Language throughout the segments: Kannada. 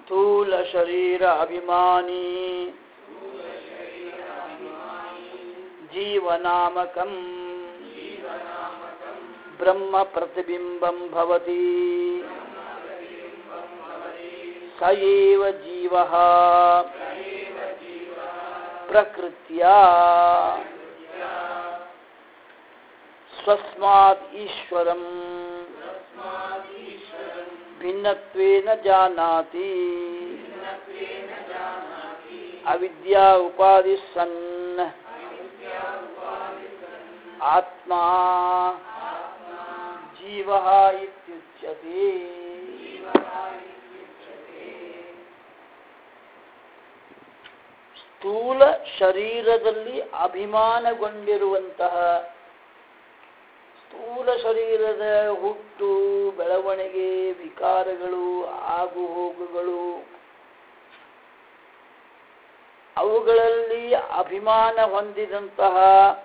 ಸ್ಥೂಲ ಶರೀರ ಅಭಿಮಾನಿ ಜೀವನಾಮಕಂ ಬ್ರಹ್ಮ ಪ್ರತಿಬಿಂಬಂ ಭವತಿ ಸ ಏವ ಜೀವಃ ಪ್ರಕೃತ್ಯಾ ಸ್ವಸ್ಮಾತ್ ಈಶ್ವರಂ ಭಿನ್ನತ್ವೇನ ಜಾನಾತಿ ಅವಿದ್ಯಾ ಉಪಾಧಿ ಸನ್ ಆತ್ಮಾ ಜೀವಃ ಇತ್ಯುಚ್ಯತೆ. ಸ್ಥೂಲ ಶರೀರದಲ್ಲಿ ಅಭಿಮಾನಗೊಂಡಿರುವಂತಹ ಸ್ಥೂಲ ಶರೀರದ ಹುಟ್ಟು ಬೆಳವಣಿಗೆ ವಿಕಾರಗಳು ಆಗು ಹೋಗುಗಳು ಅವುಗಳಲ್ಲಿ ಅಭಿಮಾನ ಹೊಂದಿದಂತಹ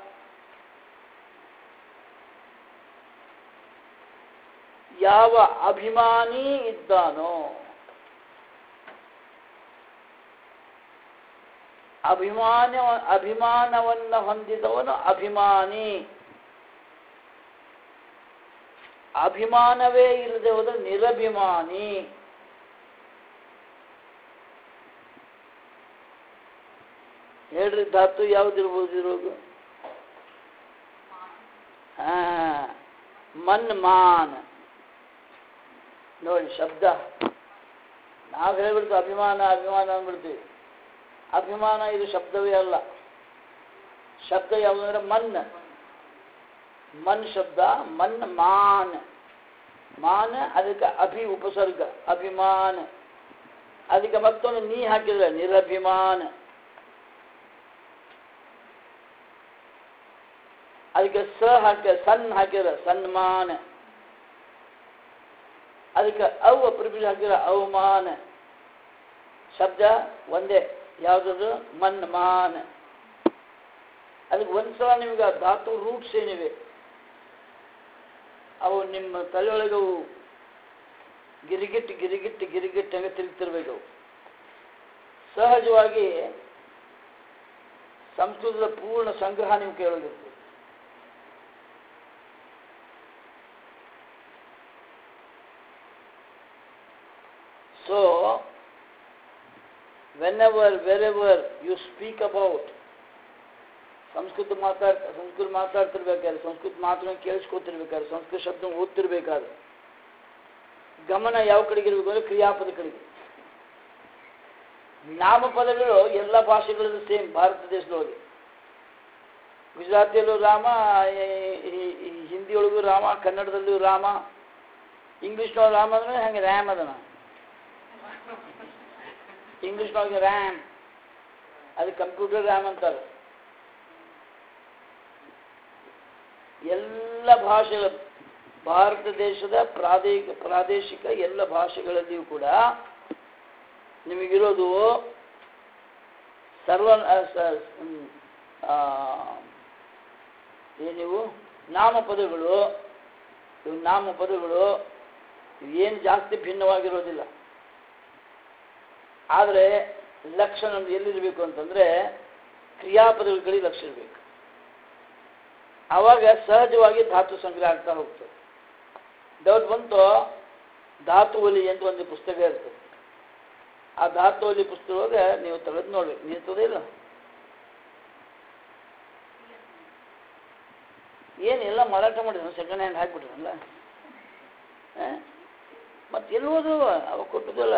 ಯಾವ ಅಭಿಮಾನಿ ಇದ್ದಾನೋ ಅಭಿಮಾನವನ್ನು ಹೊಂದಿದವನು ಅಭಿಮಾನಿ. ಅಭಿಮಾನವೇ ಇಲ್ಲದೆ ಹೋದರೆ ನಿರಭಿಮಾನಿ. ಹೇಳ್ರಿ ಧಾತು ಯಾವ್ದಿರ್ಬೋದು ಇರೋದು? ಮನ್ ಮಾನ್ ನೋಡಿ ಶಬ್ದ ನಾವು ಹೇಳ್ಬಿಡ್ತೀವಿ ಅಭಿಮಾನ ಅಭಿಮಾನ ಅಂದ್ಬಿಡ್ತೀವಿ. ಅಭಿಮಾನ ಇದು ಶಬ್ದವೇ ಅಲ್ಲ. ಶಬ್ದ ಯಾವುದಂದ್ರೆ ಮನ್ ಮನ್ ಶಬ್ದ ಮನ್ ಮಾನ್ ಮಾನ ಅದಕ್ಕೆ ಅಭಿ ಉಪಸರ್ಗ ಅಭಿಮಾನ ಅದಕ್ಕೆ ಮತ್ತೊಂದು ನೀ ಹಾಕಿದ್ರೆ ನಿರಭಿಮಾನ ಅದಕ್ಕೆ ಸ ಹಾಕಿದ್ರೆ ಸನ್ ಹಾಕಿದ್ರೆ ಸನ್ಮಾನ ಅದಕ್ಕೆ ಅವ ಪ್ರಿಫಿಕ್ಸ್ ಹಾಕಿದ್ರೆ ಅವಮಾನ. ಶಬ್ದ ಒಂದೇ ಯಾವುದದು ಮನ್ ಮಾನ್. ಅದಕ್ಕೆ ಒಂದ್ಸಲ ನಿಮ್ಗೆ ಧಾತು ರೂಟ್ಸ್ ಏನಿವೆ ಅವು ನಿಮ್ಮ ತಲೆಯೊಳಗೆ ಅವು ಗಿರಿಗಿಟ್ಟು ಗಿರಿಗಿಟ್ಟು ಗಿರಿಗಿಟ್ಟು ಹಂಗೆ ತಿರುಗ್ತಿರ್ಬೇಕು. ಅವು ಸಹಜವಾಗಿ ಸಂಸ್ಕೃತದ ಪೂರ್ಣ ಸಂಗ್ರಹ ನೀವು ಕೇಳೋದಿರ್ತದೆ. So wherever you speak about ಸಂಸ್ಕೃತ ಮಾತಾಡ್ತಿರ್ಬೇಕಾದ್ರೆ ಸಂಸ್ಕೃತ ಮಾತನ್ನು ಕೇಳಿಸ್ಕೊತಿರ್ಬೇಕಾದ್ರೆ ಸಂಸ್ಕೃತ ಶಬ್ದ ಓದ್ತಿರ್ಬೇಕಾದ್ರೆ ಗಮನ ಯಾವ ಕಡೆಗೆ ಇರಬೇಕು ಅಂದ್ರೆ ಕ್ರಿಯಾಪದ ಕಡೆಗೆ. ನಾಮಪದಗಳು ಎಲ್ಲ ಭಾಷೆಗಳಲ್ಲೂ ಸೇಮ್. ಭಾರತ ದೇಶದೊಳಗೆ ಗುಜರಾತಿಯಲ್ಲೂ ರಾಮ, ಹಿಂದಿಯೊಳಗೂ ರಾಮ, ಕನ್ನಡದಲ್ಲೂ ರಾಮ, ಇಂಗ್ಲೀಷ್ನೊಳಗೆ ರಾಮ ಅಂದ್ರೆ ಹಂಗೆ ರ್ಯಾಮ್ ಅದನ. ಇಂಗ್ಲೀಷ್ನೊಳಗೆ ರ್ಯಾಮ್ ಅದು ಕಂಪ್ಯೂಟರ್ ರ್ಯಾಮ್ ಅಂತಾರೆ. ಎಲ್ಲ ಭಾಷೆಗಳು ಭಾರತ ದೇಶದ ಪ್ರಾದೇಶಿಕ ಎಲ್ಲ ಭಾಷೆಗಳಲ್ಲಿಯೂ ಕೂಡ ನಿಮಗಿರೋದು ಏನಿವು ನಾಮಪದಗಳು. ಇವು ನಾಮಪದಗಳು ಏನು ಜಾಸ್ತಿ ಭಿನ್ನವಾಗಿರೋದಿಲ್ಲ. ಆದರೆ ಲಕ್ಷಣ ಎಲ್ಲಿರಬೇಕು ಅಂತಂದರೆ ಕ್ರಿಯಾಪದಗಳ ಕಡೆ ಲಕ್ಷ ಇರಬೇಕು. ಆವಾಗ ಸಹಜವಾಗಿ ಧಾತು ಸಂಗ್ರಹ ಆಗ್ತಾ ಹೋಗ್ತದೆ. ಡೌಟ್ ಬಂತು, ಧಾತುವಲಿ ಅಂತ ಒಂದು ಪುಸ್ತಕ ಇರ್ತದೆ. ಆ ಧಾತುವಲಿ ಪುಸ್ತಕದೊಳಗೆ ನೀವು ತೆಗೆದು ನೋಡ್ಬೇಕು. ನಿಲ್ತದೆ ಇಲ್ಲ ಏನೆಲ್ಲ ಮಾರಾಟ ಮಾಡಿದ್ರು ಸೆಕೆಂಡ್ ಹ್ಯಾಂಡ್ ಹಾಕಿಬಿಟ್ರಲ್ಲ. ಮತ್ತೆ ಎಲ್ಲಿ ಹೋದ್ರು ಅವಾಗ ಕೊಟ್ಟದಲ್ಲ.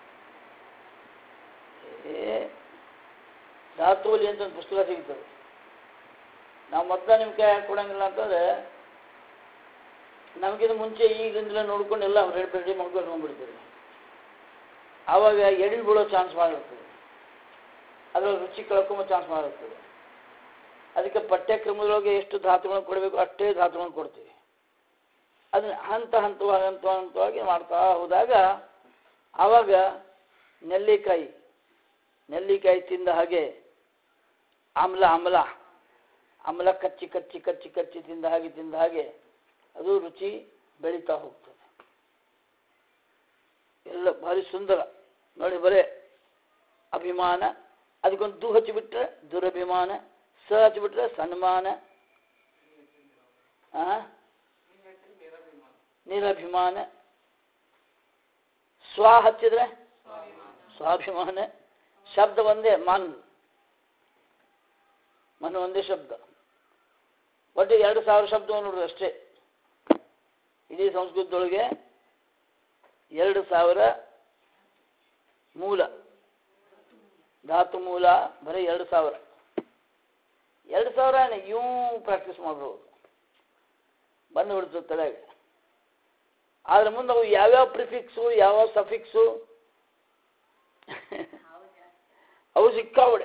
ಧಾತುವಲಿ ಅಂತ ಒಂದು ಪುಸ್ತಕ ಸಿಗ್ತದೆ. ನಾವು ಮೊದಲ ನಿಮ್ಮ ಕೈ ಕೊಡಂಗಿಲ್ಲ ಅಂತಂದ್ರೆ ನಮಗಿಂತ ಮುಂಚೆ ಈಗಿಂದಲೇ ನೋಡ್ಕೊಂಡು ಎಲ್ಲ ರೆಡಿ ಮಾಡ್ಕೊಂಡು ಹೋಗ್ಬಿಡ್ತೀವಿ. ಆವಾಗ ಎಡಿ ಬೀಳೋ ಚಾನ್ಸ್ ಮಾಡಿರ್ತದೆ. ಅದರಲ್ಲಿ ರುಚಿ ಕಳ್ಕೊಂಬೋ ಚಾನ್ಸ್ ಮಾಡಿರ್ತದೆ. ಅದಕ್ಕೆ ಪಠ್ಯಕ್ರಮದೊಳಗೆ ಎಷ್ಟು ಧಾತುಗಳನ್ನು ಕೊಡಬೇಕು ಅಷ್ಟೇ ಧಾತುಗಳನ್ನು ಕೊಡ್ತೀವಿ. ಅದನ್ನ ಹಂತವಾಗಿ ಮಾಡ್ತಾ ಹೋದಾಗ ಆವಾಗ ನೆಲ್ಲಿಕಾಯಿ ತಿಂದ ಹಾಗೆ ಆಮ್ಲ ಕಚ್ಚಿ ತಿಂದ ಹಾಗೆ ಅದು ರುಚಿ ಬೆಳೀತಾ ಹೋಗ್ತದೆ. ಎಲ್ಲ ಭಾರಿ ಸುಂದರ. ನೋಡಿ ಬರೇ ಅಭಿಮಾನ, ಅದಕ್ಕೊಂದು ದು ಹಚ್ಚಿಬಿಟ್ರೆ ದುರಭಿಮಾನ, ಸ ಹಚ್ಚಿಬಿಟ್ರೆ ಸನ್ಮಾನ, ನಿರಭಿಮಾನ, ಸ್ವ ಹಚ್ಚಿದ್ರೆ ಸ್ವಾಭಿಮಾನ. ಶಬ್ದ ಒಂದೇ ಮನ್ ಒಂದೇ ಶಬ್ದ. ಒಟ್ಟು 2000 ಶಬ್ದವನ್ನು ನೋಡ್ರಿ ಅಷ್ಟೇ. ಇಡೀ ಸಂಸ್ಕೃತದೊಳಗೆ 2000 ಮೂಲ, ಧಾತು ಮೂಲ ಬರೀ 2000. 2000 ಇವು ಪ್ರಾಕ್ಟೀಸ್ ಮಾಡ್ಬೋದು, ಬಂದುಬಿಡ್ತದೆ ತಲೆಗೆ. ಆದ್ರೆ ಮುಂದೆ ಅವು ಯಾವ್ಯಾವ ಪ್ರಿಫಿಕ್ಸು ಯಾವ ಸಫಿಕ್ಸು ಅವು ಸಿಕ್ಕಾವಡೆ.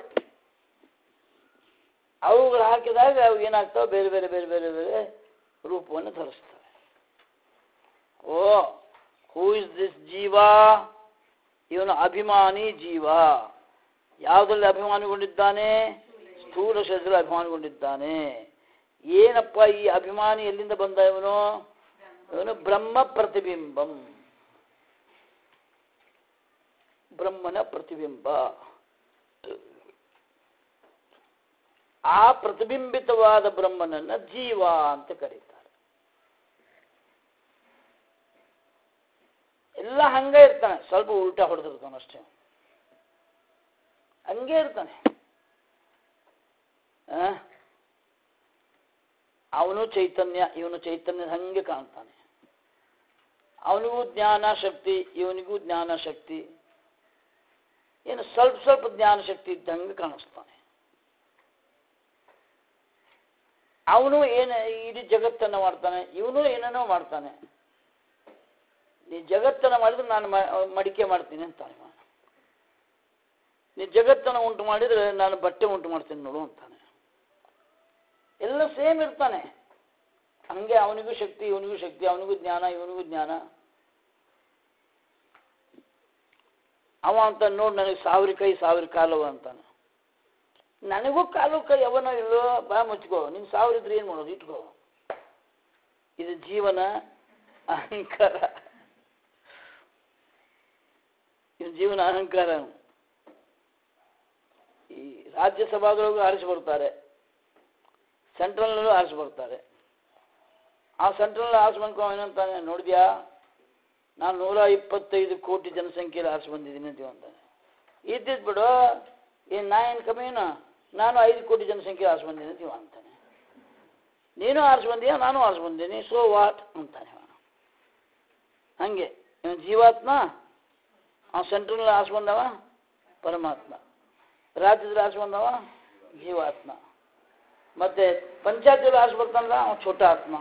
ಅವುಗಳು ಹಾಕಿದಾಗ ಅವು ಏನಾಗ್ತಾವೆ, ಬೇರೆ ಬೇರೆ ಬೇರೆ ಬೇರೆ ಬೇರೆ ರೂಪವನ್ನು ಧರಿಸ್ತವೆ. ಓ ಹೂ ಇಸ್ ದಿಸ್ ಜೀವ? ಇವನು ಅಭಿಮಾನಿ ಜೀವ. ಯಾವುದರಲ್ಲಿ ಅಭಿಮಾನಿಗೊಂಡಿದ್ದಾನೆ? ಸ್ಥೂಲ ಶರೀರದಲ್ಲಿ ಅಭಿಮಾನಿಗೊಂಡಿದ್ದಾನೆ. ಏನಪ್ಪ ಈ ಅಭಿಮಾನಿ ಎಲ್ಲಿಂದ ಬಂದ? ಇವನು ಬ್ರಹ್ಮ ಪ್ರತಿಬಿಂಬಂ, ಬ್ರಹ್ಮನ ಪ್ರತಿಬಿಂಬ. ಆ ಪ್ರತಿಬಿಂಬಿತವಾದ ಬ್ರಹ್ಮನನ್ನ ಜೀವ ಅಂತ ಕರೀತಾರೆ. ಎಲ್ಲ ಹಂಗೆ ಇರ್ತಾನೆ, ಸ್ವಲ್ಪ ಉಲ್ಟಾ ಹೊಡೆದಿರ್ತಾನೆ ಅಷ್ಟೇ, ಹಂಗೆ ಇರ್ತಾನೆ. ಅವನು ಚೈತನ್ಯ, ಇವನು ಚೈತನ್ಯದ ಹಂಗೆ ಕಾಣ್ತಾನೆ. ಅವನಿಗೂ ಜ್ಞಾನ ಶಕ್ತಿ, ಇವನಿಗೂ ಜ್ಞಾನ ಶಕ್ತಿ, ಏನು ಸ್ವಲ್ಪ ಸ್ವಲ್ಪ ಜ್ಞಾನ ಶಕ್ತಿ ಇದ್ದಂಗೆ ಕಾಣಿಸ್ತಾನೆ. ಅವನು ಏನು ಇಡೀ ಜಗತ್ತನ್ನು ಮಾಡ್ತಾನೆ, ಇವನು ಏನೇನೋ ಮಾಡ್ತಾನೆ. ನೀ ಜಗತ್ತನ್ನು ಮಾಡಿದ್ರೆ ನಾನು ಮಡಿಕೆ ಮಾಡ್ತೀನಿ ಅಂತಾನೆ. ನೀ ಜಗತ್ತನ್ನು ಉಂಟು ಮಾಡಿದರೆ ನಾನು ಬಟ್ಟೆ ಉಂಟು ಮಾಡ್ತೀನಿ ನೋಡು ಅಂತಾನೆ. ಎಲ್ಲ ಸೇಮ್ ಇರ್ತಾನೆ ಹಂಗೆ. ಅವನಿಗೂ ಶಕ್ತಿ, ಇವನಿಗೂ ಶಕ್ತಿ, ಅವನಿಗೂ ಜ್ಞಾನ, ಇವನಿಗೂ ಜ್ಞಾನ. ಅವ ಅಂತ ನೋಡಿ ನನಗೆ 1000 ಕೈ 1000 ಕಾಲವ ಅಂತಾನೆ. ನನಗೂ ಕಾಲು ಕೈ ಅವನೋ ಇಲ್ಲೋ, ಬಾ ಮುಚ್ಕೋ, ನಿನ್ 1000 ಇದ್ರೆ ಏನು ಮಾಡೋದು, ಇಟ್ಕೋ. ಇದು ಜೀವನ ಅಹಂಕಾರ, ಇದು ಜೀವನ ಅಹಂಕಾರ. ಈ ರಾಜ್ಯಸಭಾದೊಳಗೂ ಆರಿಸಿ ಬರ್ತಾರೆ, ಸೆಂಟ್ರಲ್ನಲ್ಲೂ ಆರಿಸಿ ಬರ್ತಾರೆ. ಆ ಸೆಂಟ್ರಲ್ ಆರಿಸಿ ಬಂದ್ಕೊ ಏನಂತಾನೆ, ನೋಡಿದ್ಯಾ ನಾನು 125 ಕೋಟಿ ಜನಸಂಖ್ಯೆಯಲ್ಲಿ ಆರಿಸಿ ಬಂದಿದ್ದೀನಿ ಅಂತೀವಿ ಅಂತಾನೆ. ಇದ್ದಿದ್ದು ಬಿಡು, ನಾ ಏನು ಕಮ್ಮಿನಾ, ನಾನು 5 ಕೋಟಿ ಜನಸಂಖ್ಯೆ ಆರಿಸಿ ಬಂದಿದ್ದೀನಿ ಅಂತೀವ ಅಂತಾನೆ. ನೀನು ಆರಿಸಿ ಬಂದೀಯ, ನಾನು ಆರಿಸಿ ಬಂದೀನಿ, ಸೋ ವಾಟ್ ಅಂತಾನೆ. ಹಂಗೆ ಜೀವಾತ್ಮ. ಆ ಸೆಂಟ್ರಲ್ ಆರಿಸಿ ಬಂದವ ಪರಮಾತ್ಮ, ರಾಜ್ಯದಲ್ಲಿ ಆರಿಸಿ ಬಂದವ ಜೀವಾತ್ಮ, ಮತ್ತೆ ಪಂಚಾಯತಿಯಲ್ಲಿ ಆರಿಸಿ ಬರ್ತಾನಲ್ಲ ಅವ ಛೋಟ ಆತ್ಮ.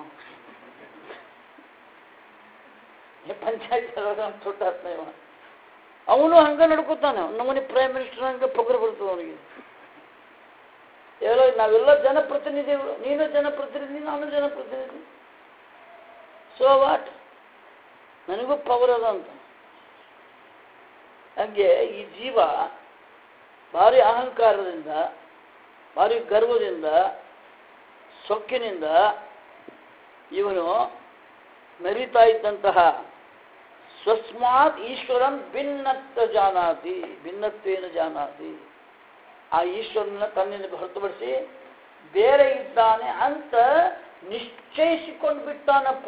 ಪಂಚಾಯತ್ ಛೋಟ ಆತ್ಮ ಇವ. ಅವನು ಹಂಗೆ ನಡ್ಕೋತಾನೆ. ನಮ್ಮನೆ ಪ್ರೈಮ್ ಮಿನಿಸ್ಟರ್ ಹಂಗೆ ಪೊಗರು ಬರ್ತದೆ ಅವನಿಗೆ. ಹೇಳೋ ನಾವೆಲ್ಲ ಜನಪ್ರತಿನಿಧಿಗಳು, ನೀನು ಜನಪ್ರತಿನಿಧಿ, ನಾನು ಜನಪ್ರತಿನಿಧಿ, ಸೋ ವಾಟ್, ನನಗೂ ಪವರ್ ಅದ ಅಂತ. ಹಂಗೆ ಈ ಜೀವ ಭಾರಿ ಅಹಂಕಾರದಿಂದ, ಭಾರಿ ಗರ್ವದಿಂದ, ಸೊಕ್ಕಿನಿಂದ ಇವನು ಮೆರಿತಾ ಇದ್ದಂತಹ ಸ್ವಸ್ಮಾತ್ ಈಶ್ವರನ್ ಭಿನ್ನತ್ವ ಜಾನಾತಿ, ಭಿನ್ನತ್ವೇನ ಜಾನಾತಿ, ಆ ಈಶ್ವರನ ತನ್ನಿಂದ ಹೊರತುಪಡಿಸಿ ಬೇರೆ ಇದ್ದಾನೆ ಅಂತ ನಿಶ್ಚಯಿಸಿಕೊಂಡು ಬಿಟ್ಟಾನಪ್ಪ.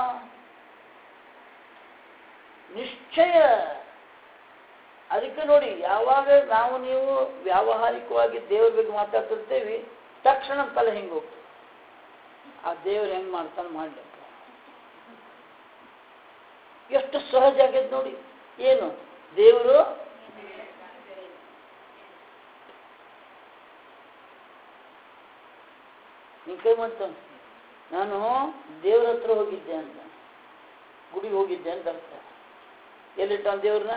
ನಿಶ್ಚಯ. ಅದಕ್ಕೆ ನೋಡಿ, ಯಾವಾಗ ನಾವು ನೀವು ವ್ಯಾವಹಾರಿಕವಾಗಿ ದೇವ್ರ ಬಗ್ಗೆ ಮಾತಾಡ್ತಿರ್ತೇವೆ, ತಕ್ಷಣ ತಲೆ ಹಿಂಗೆ ಹೋಗ್ತದೆ. ಆ ದೇವ್ರು ಹೆಂಗೆ ಮಾಡ್ತಾನೆ ಮಾಡಲಿ, ಎಷ್ಟು ಸಹಜ ಆಗೈತೆ ನೋಡಿ. ಏನು ದೇವರು ನಿನ್ ಕೈ ಮಾಡ್ತಾನೆ. ನಾನು ದೇವ್ರ ಹತ್ರ ಹೋಗಿದ್ದೆ ಅಂತ, ಗುಡಿಗೆ ಹೋಗಿದ್ದೆ ಅಂತ ಅರ್ಥ. ಎಲ್ಲಿಟ್ಟಾನ ದೇವ್ರನ್ನ?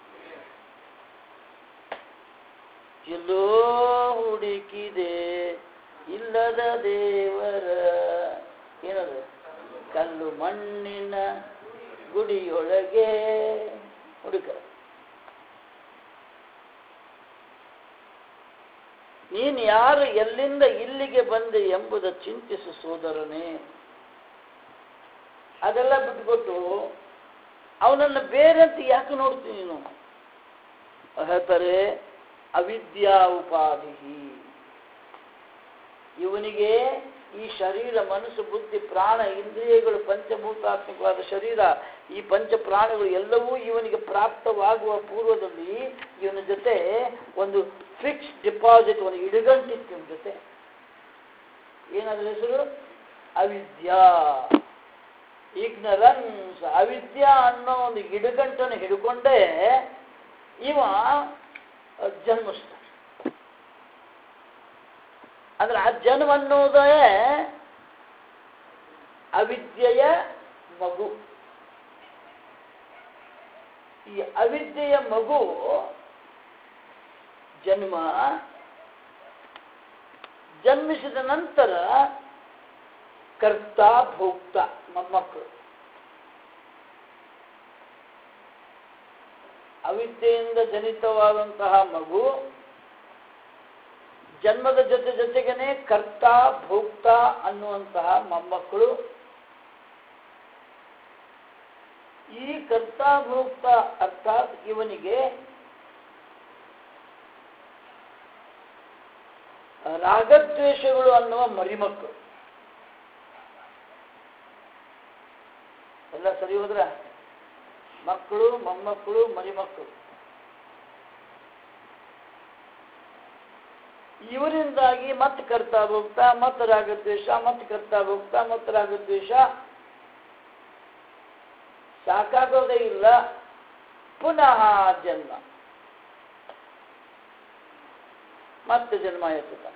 ಎಲ್ಲೋ ಹುಡುಕಿದೆ ಇಲ್ಲದ ದೇವರ, ಏನದು, ಕಲ್ಲು ಮಣ್ಣಿನ ಗುಡಿಯೊಳಗೆ ಹುಡುಕ. ನೀನು ಯಾರು, ಎಲ್ಲಿಂದ ಇಲ್ಲಿಗೆ ಬಂದೆ ಎಂಬುದ ಚಿಂತಿಸು ಸೋದರನೇ. ಅದೆಲ್ಲ ಬಿಟ್ಕೊಟ್ಟು ಅವನನ್ನು ಬೇರೆ ಅಂತ ಯಾಕೆ ನೋಡ್ತೀನಿ ನೀನು? ಹೇಳ್ತಾರೆ ಅವಿದ್ಯಾ ಉಪಾಧಿ. ಇವನಿಗೆ ಈ ಶರೀರ, ಮನಸ್ಸು, ಬುದ್ಧಿ, ಪ್ರಾಣ, ಇಂದ್ರಿಯಗಳು, ಪಂಚಭೂತಾತ್ಮಕವಾದ ಶರೀರ, ಈ ಪಂಚ ಪ್ರಾಣಗಳು ಎಲ್ಲವೂ ಇವನಿಗೆ ಪ್ರಾಪ್ತವಾಗುವ ಪೂರ್ವದಲ್ಲಿ ಇವನ ಜೊತೆ ಒಂದು ಫಿಕ್ಸ್ ಡಿಪಾಸಿಟ್, ಒಂದು ಇಡುಗಂಟಿತ್ತು ಇವನ ಜೊತೆ. ಏನಾದ್ರ ಹೆಸರು? ಅವಿದ್ಯಾ, ಇಗ್ನರೆನ್ಸ್. ಅವಿದ್ಯಾ ಅನ್ನೋ ಒಂದು ಇಡುಗಂಟನ್ನು ಹಿಡ್ಕೊಂಡೇ ಇವ ಜನ್ಮಿಸ್ತಾನೆ. ಅಂದ್ರೆ ಆ ಜನ್ಮ ಅನ್ನೋದೇ ಅವಿದ್ಯೆಯ ಮಗು. ಈ ಅವಿದ್ಯೆಯ ಮಗು ಜನ್ಮ, ಜನ್ಮಿಸಿದ ನಂತರ ಕರ್ತ ಭೋಕ್ತ ಮೊಮ್ಮಕ್ಕಳು. ಅವಿದ್ಯೆಯಿಂದ ಜನಿತವಾದಂತಹ ಮಗು ಜನ್ಮದ ಜೊತೆಗೇನೆ ಕರ್ತ ಭೋಕ್ತ ಅನ್ನುವಂತಹ ಮೊಮ್ಮಕ್ಕಳು. ಈ ಕರ್ತ ಭೋಕ್ತ ಅರ್ಥಾತ್ ಇವನಿಗೆ ರಾಗದ್ವೇಷಗಳು ಅನ್ನುವ ಮರಿಮಕ್ಕಳು. ಎಲ್ಲ ಸರಿ ಹೋದ್ರ? ಮಕ್ಕಳು, ಮೊಮ್ಮಕ್ಕಳು, ಮರಿಮಕ್ಕಳು. ಇವರಿಂದಾಗಿ ಮತ್ತೆ ಕರ್ತಾ ಭೋಕ್ತ, ಮತ್ತೆ ರಾಗದ್ವೇಷ, ಮತ್ತೆ ಕರ್ತಾ ಭೋಕ್ತ, ಮತ್ತೆ ರಾಗದ್ವೇಷ. ಸಾಕಾಗೋದೇ ಇಲ್ಲ, ಪುನಃ ಜನ್ಮ, ಮತ್ತೆ ಜನ್ಮ ಎತ್ತುತ್ತಾನೆ.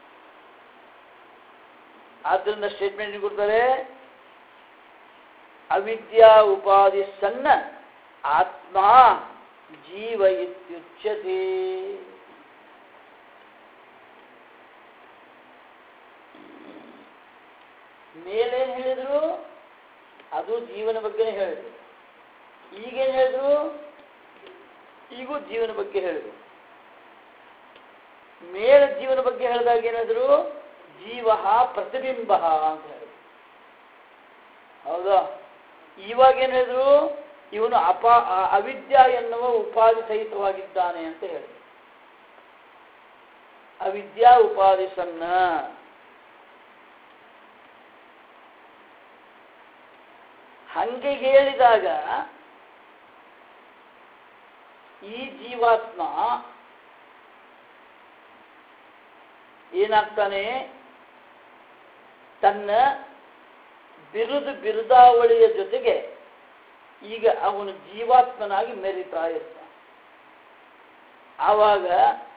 ಆದ್ದರಿಂದ ಸ್ಟೇಟ್ಮೆಂಟ್ ಕೊಡ್ತಾರೆ, ಅವಿದ್ಯಾ ಉಪಾಧಿ ಸನ್ನ ಆತ್ಮ ಜೀವ ಇತ್ಯುಚ್ಯತೆ. ಮೇಲೇನು ಹೇಳಿದ್ರು ಅದು ಜೀವನ ಬಗ್ಗೆನೇ ಹೇಳಿದ್ರು, ಈಗೇನು ಹೇಳಿದ್ರು ಈಗೂ ಜೀವನ ಬಗ್ಗೆ ಹೇಳಿದ್ರು. ಮೇಲೆ ಜೀವನ ಬಗ್ಗೆ ಹೇಳಿದಾಗ ಏನಾದ್ರು ಜೀವ ಪ್ರತಿಬಿಂಬ ಅಂತ ಹೇಳಿದ್ರು. ಹೌದಾ? ಇವಾಗೇನು ಹೇಳಿದ್ರು ಇವನು ಅವಿದ್ಯಾ ಎನ್ನುವ ಉಪಾಧಿ ಸಹಿತವಾಗಿದ್ದಾನೆ ಅಂತ ಹೇಳಿದ್ರು. ಅವಿದ್ಯಾ ಉಪಾಧಿ ಸನ್ನ. ಹಂಗೆ ಹೇಳಿದಾಗ ಈ ಜೀವಾತ್ಮ ಏನಾಗ್ತಾನೆ? ತನ್ನ ಬಿರುದಾವಳಿಯ ಜೊತೆಗೆ ಈಗ ಅವನು ಜೀವಾತ್ಮನಾಗಿ ಮೆರಿತಾ ಇರ್ತಾನೆ. ಆವಾಗ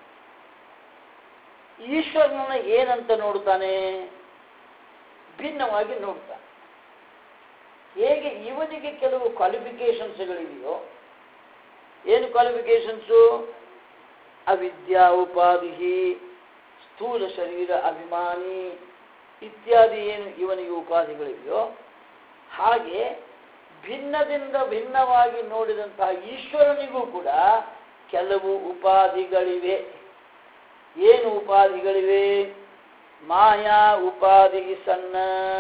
ಈಶ್ವರನ ಏನಂತ ನೋಡ್ತಾನೆ? ಭಿನ್ನವಾಗಿ ನೋಡ್ತಾನೆ. ಹೇಗೆ ಇವನಿಗೆ ಕೆಲವು ಕ್ವಾಲಿಫಿಕೇಶನ್ಸ್ಗಳಿವೆಯೋ, ಏನು ಕ್ವಾಲಿಫಿಕೇಶನ್ಸು? ಅವಿದ್ಯಾ ಉಪಾಧಿ, ಸ್ಥೂಲ ಶರೀರ ಅಭಿಮಾನಿ ಇತ್ಯಾದಿ ಏನು ಇವನಿಗೆ ಉಪಾಧಿಗಳಿವೆಯೋ, ಹಾಗೆ ಭಿನ್ನದಿಂದ ಭಿನ್ನವಾಗಿ ನೋಡಿದಂತಹ ಈಶ್ವರನಿಗೂ ಕೂಡ ಕೆಲವು ಉಪಾಧಿಗಳಿವೆ. ಏನು ಉಪಾಧಿಗಳಿವೆ? ಮಾಯಾ ಉಪಾಧಿ ಸನ್ನ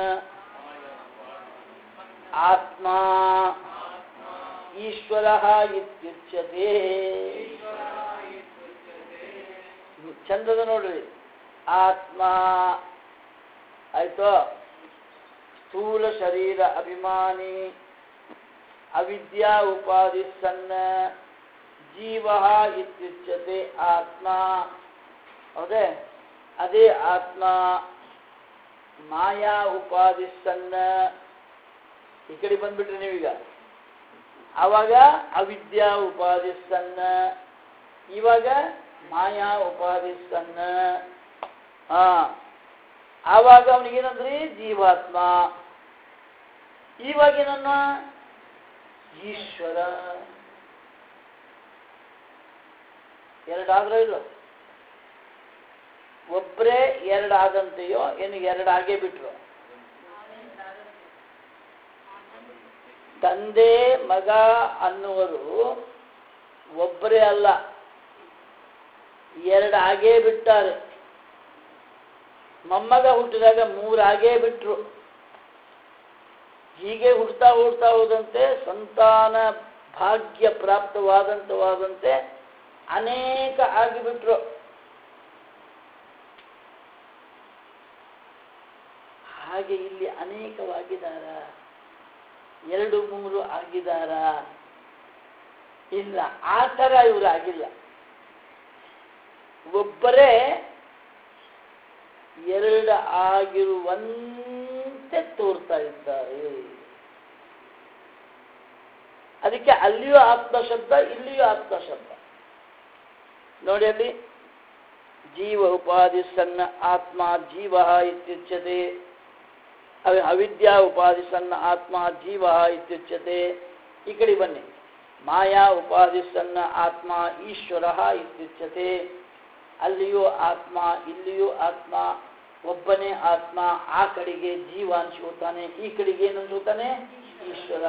ಆತ್ಮ ಈಶ್ವರ ಇತ್ಯುಚ್ಯತೆ. ಚಂದದ ನೋಡ್ರಿ, ಆತ್ಮ ಆಯ್ತು, ಸ್ಥೂಲ ಶರೀರ ಅಭಿಮಾನಿ, ಅವಿದ್ಯಾ ಉಪಾಧಿ ಸನ್ನ ಜೀವ ಇತ್ಯುಚ್ಯತೆ ಆತ್ಮ. ಹೌದೇ? ಅದೇ ಆತ್ಮ ಮಾಯಾ ಉಪಾಧಿ ಸನ್ನ. ಈ ಕಡೆ ಬಂದ್ಬಿಟ್ರಿ ನೀವೀಗ. ಆವಾಗ ಅವಿದ್ಯಾ ಉಪಾಧಿ ಸನ್ನ, ಇವಾಗ ಮಾಯಾ ಉಪಾಧಿ ಸನ್ನ. ಆವಾಗ ಅವನಿಗೇನಂದ್ರಿ? ಜೀವಾತ್ಮ. ಇವಾಗೇನನ್ನ? ಈಶ್ವರ. ಎರಡಾದ್ರೂ ಇಲ್ಲ? ಒಬ್ಬರೇ ಎರಡಾದಂತೆಯೋ ಏನು ಎರಡಾಗೇ ಬಿಟ್ರು? ತಂದೆ ಮಗ ಅನ್ನುವರು ಒಬ್ಬರೇ ಅಲ್ಲ, ಎರಡಾಗೇ ಬಿಟ್ಟಾರೆ. ಮೊಮ್ಮಗ ಹುಟ್ಟಿದಾಗ ಮೂರಾಗೇ ಬಿಟ್ರು. ಹೀಗೆ ಹುಡ್ತಾ ಹೋದಂತೆ ಸಂತಾನ ಭಾಗ್ಯ ಪ್ರಾಪ್ತವಾದಂತೆ ಅನೇಕ ಆಗಿಬಿಟ್ರು. ಹಾಗೆ ಇಲ್ಲಿ ಅನೇಕವಾಗಿದ್ದಾರ, 2-3 ಆಗಿದ್ದಾರ? ಇಲ್ಲ, ಆ ಥರ ಇವರು ಆಗಿಲ್ಲ. ಒಬ್ಬರೇ 2 ಆಗಿರುವಂತೆ ತೋರ್ತಾ ಇದ್ದಾರೆ. ಅದಕ್ಕೆ ಅಲ್ಲಿಯೂ ಆತ್ಮ ಶಬ್ದ, ಇಲ್ಲಿಯೂ ಆತ್ಮ ಶಬ್ದ. ನೋಡಿ ಅಲ್ಲಿ, ಜೀವ ಉಪಾಧಿ ಸಣ್ಣ ಆತ್ಮ ಜೀವ ಇತ್ಯುಚ್ಯತೆ, ಅವಿದ್ಯಾ ಉಪಾಧಿ ಸಣ್ಣ ಆತ್ಮ ಜೀವ ಇತ್ಯುಚ್ಯತೆ. ಈ ಕಡೆ ಬನ್ನಿ, ಮಾಯಾ ಉಪಾಧಿ ಸಣ್ಣ ಆತ್ಮ ಈಶ್ವರ ಇತ್ಯುಚ್ಯತೆ. ಅಲ್ಲಿಯೂ ಆತ್ಮ, ಇಲ್ಲಿಯೂ ಆತ್ಮ, ಒಬ್ಬನೇ ಆತ್ಮ. ಆ ಕಡೆಗೆ ಜೀವ ಅನ್ಸ್ಕೋತಾನೆ, ಈ ಕಡೆಗೆ ಏನು ಅನ್ಸ್ಕೋತಾನೆ? ಈಶ್ವರ.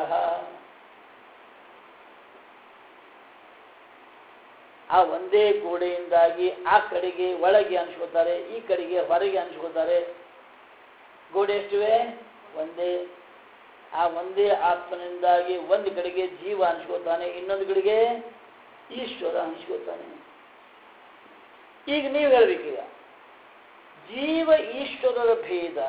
ಆ ಒಂದೇ ಗೋಡೆಯಿಂದಾಗಿ ಆ ಕಡೆಗೆ ಒಳಗೆ ಅನ್ಸ್ಕೋತಾರೆ, ಈ ಕಡೆಗೆ ಹೊರಗೆ ಅನ್ಸ್ಕೋತಾರೆ. ಗೋಡೆ ಎಷ್ಟಿವೆ? ಒಂದೇ. ಆ ಒಂದೇ ಆತ್ಮನಿಂದಾಗಿ ಒಂದು ಕಡೆಗೆ ಜೀವ ಅನ್ಸ್ಕೋತಾನೆ, ಇನ್ನೊಂದು ಕಡೆಗೆ ಈಶ್ವರ ಅನ್ಸ್ಕೋತಾನೆ. ಈಗ ನೀವು ಹೇಳ್ಬೇಕೀಗ, ಜೀವ ಈಶ್ವರರ ಭೇದ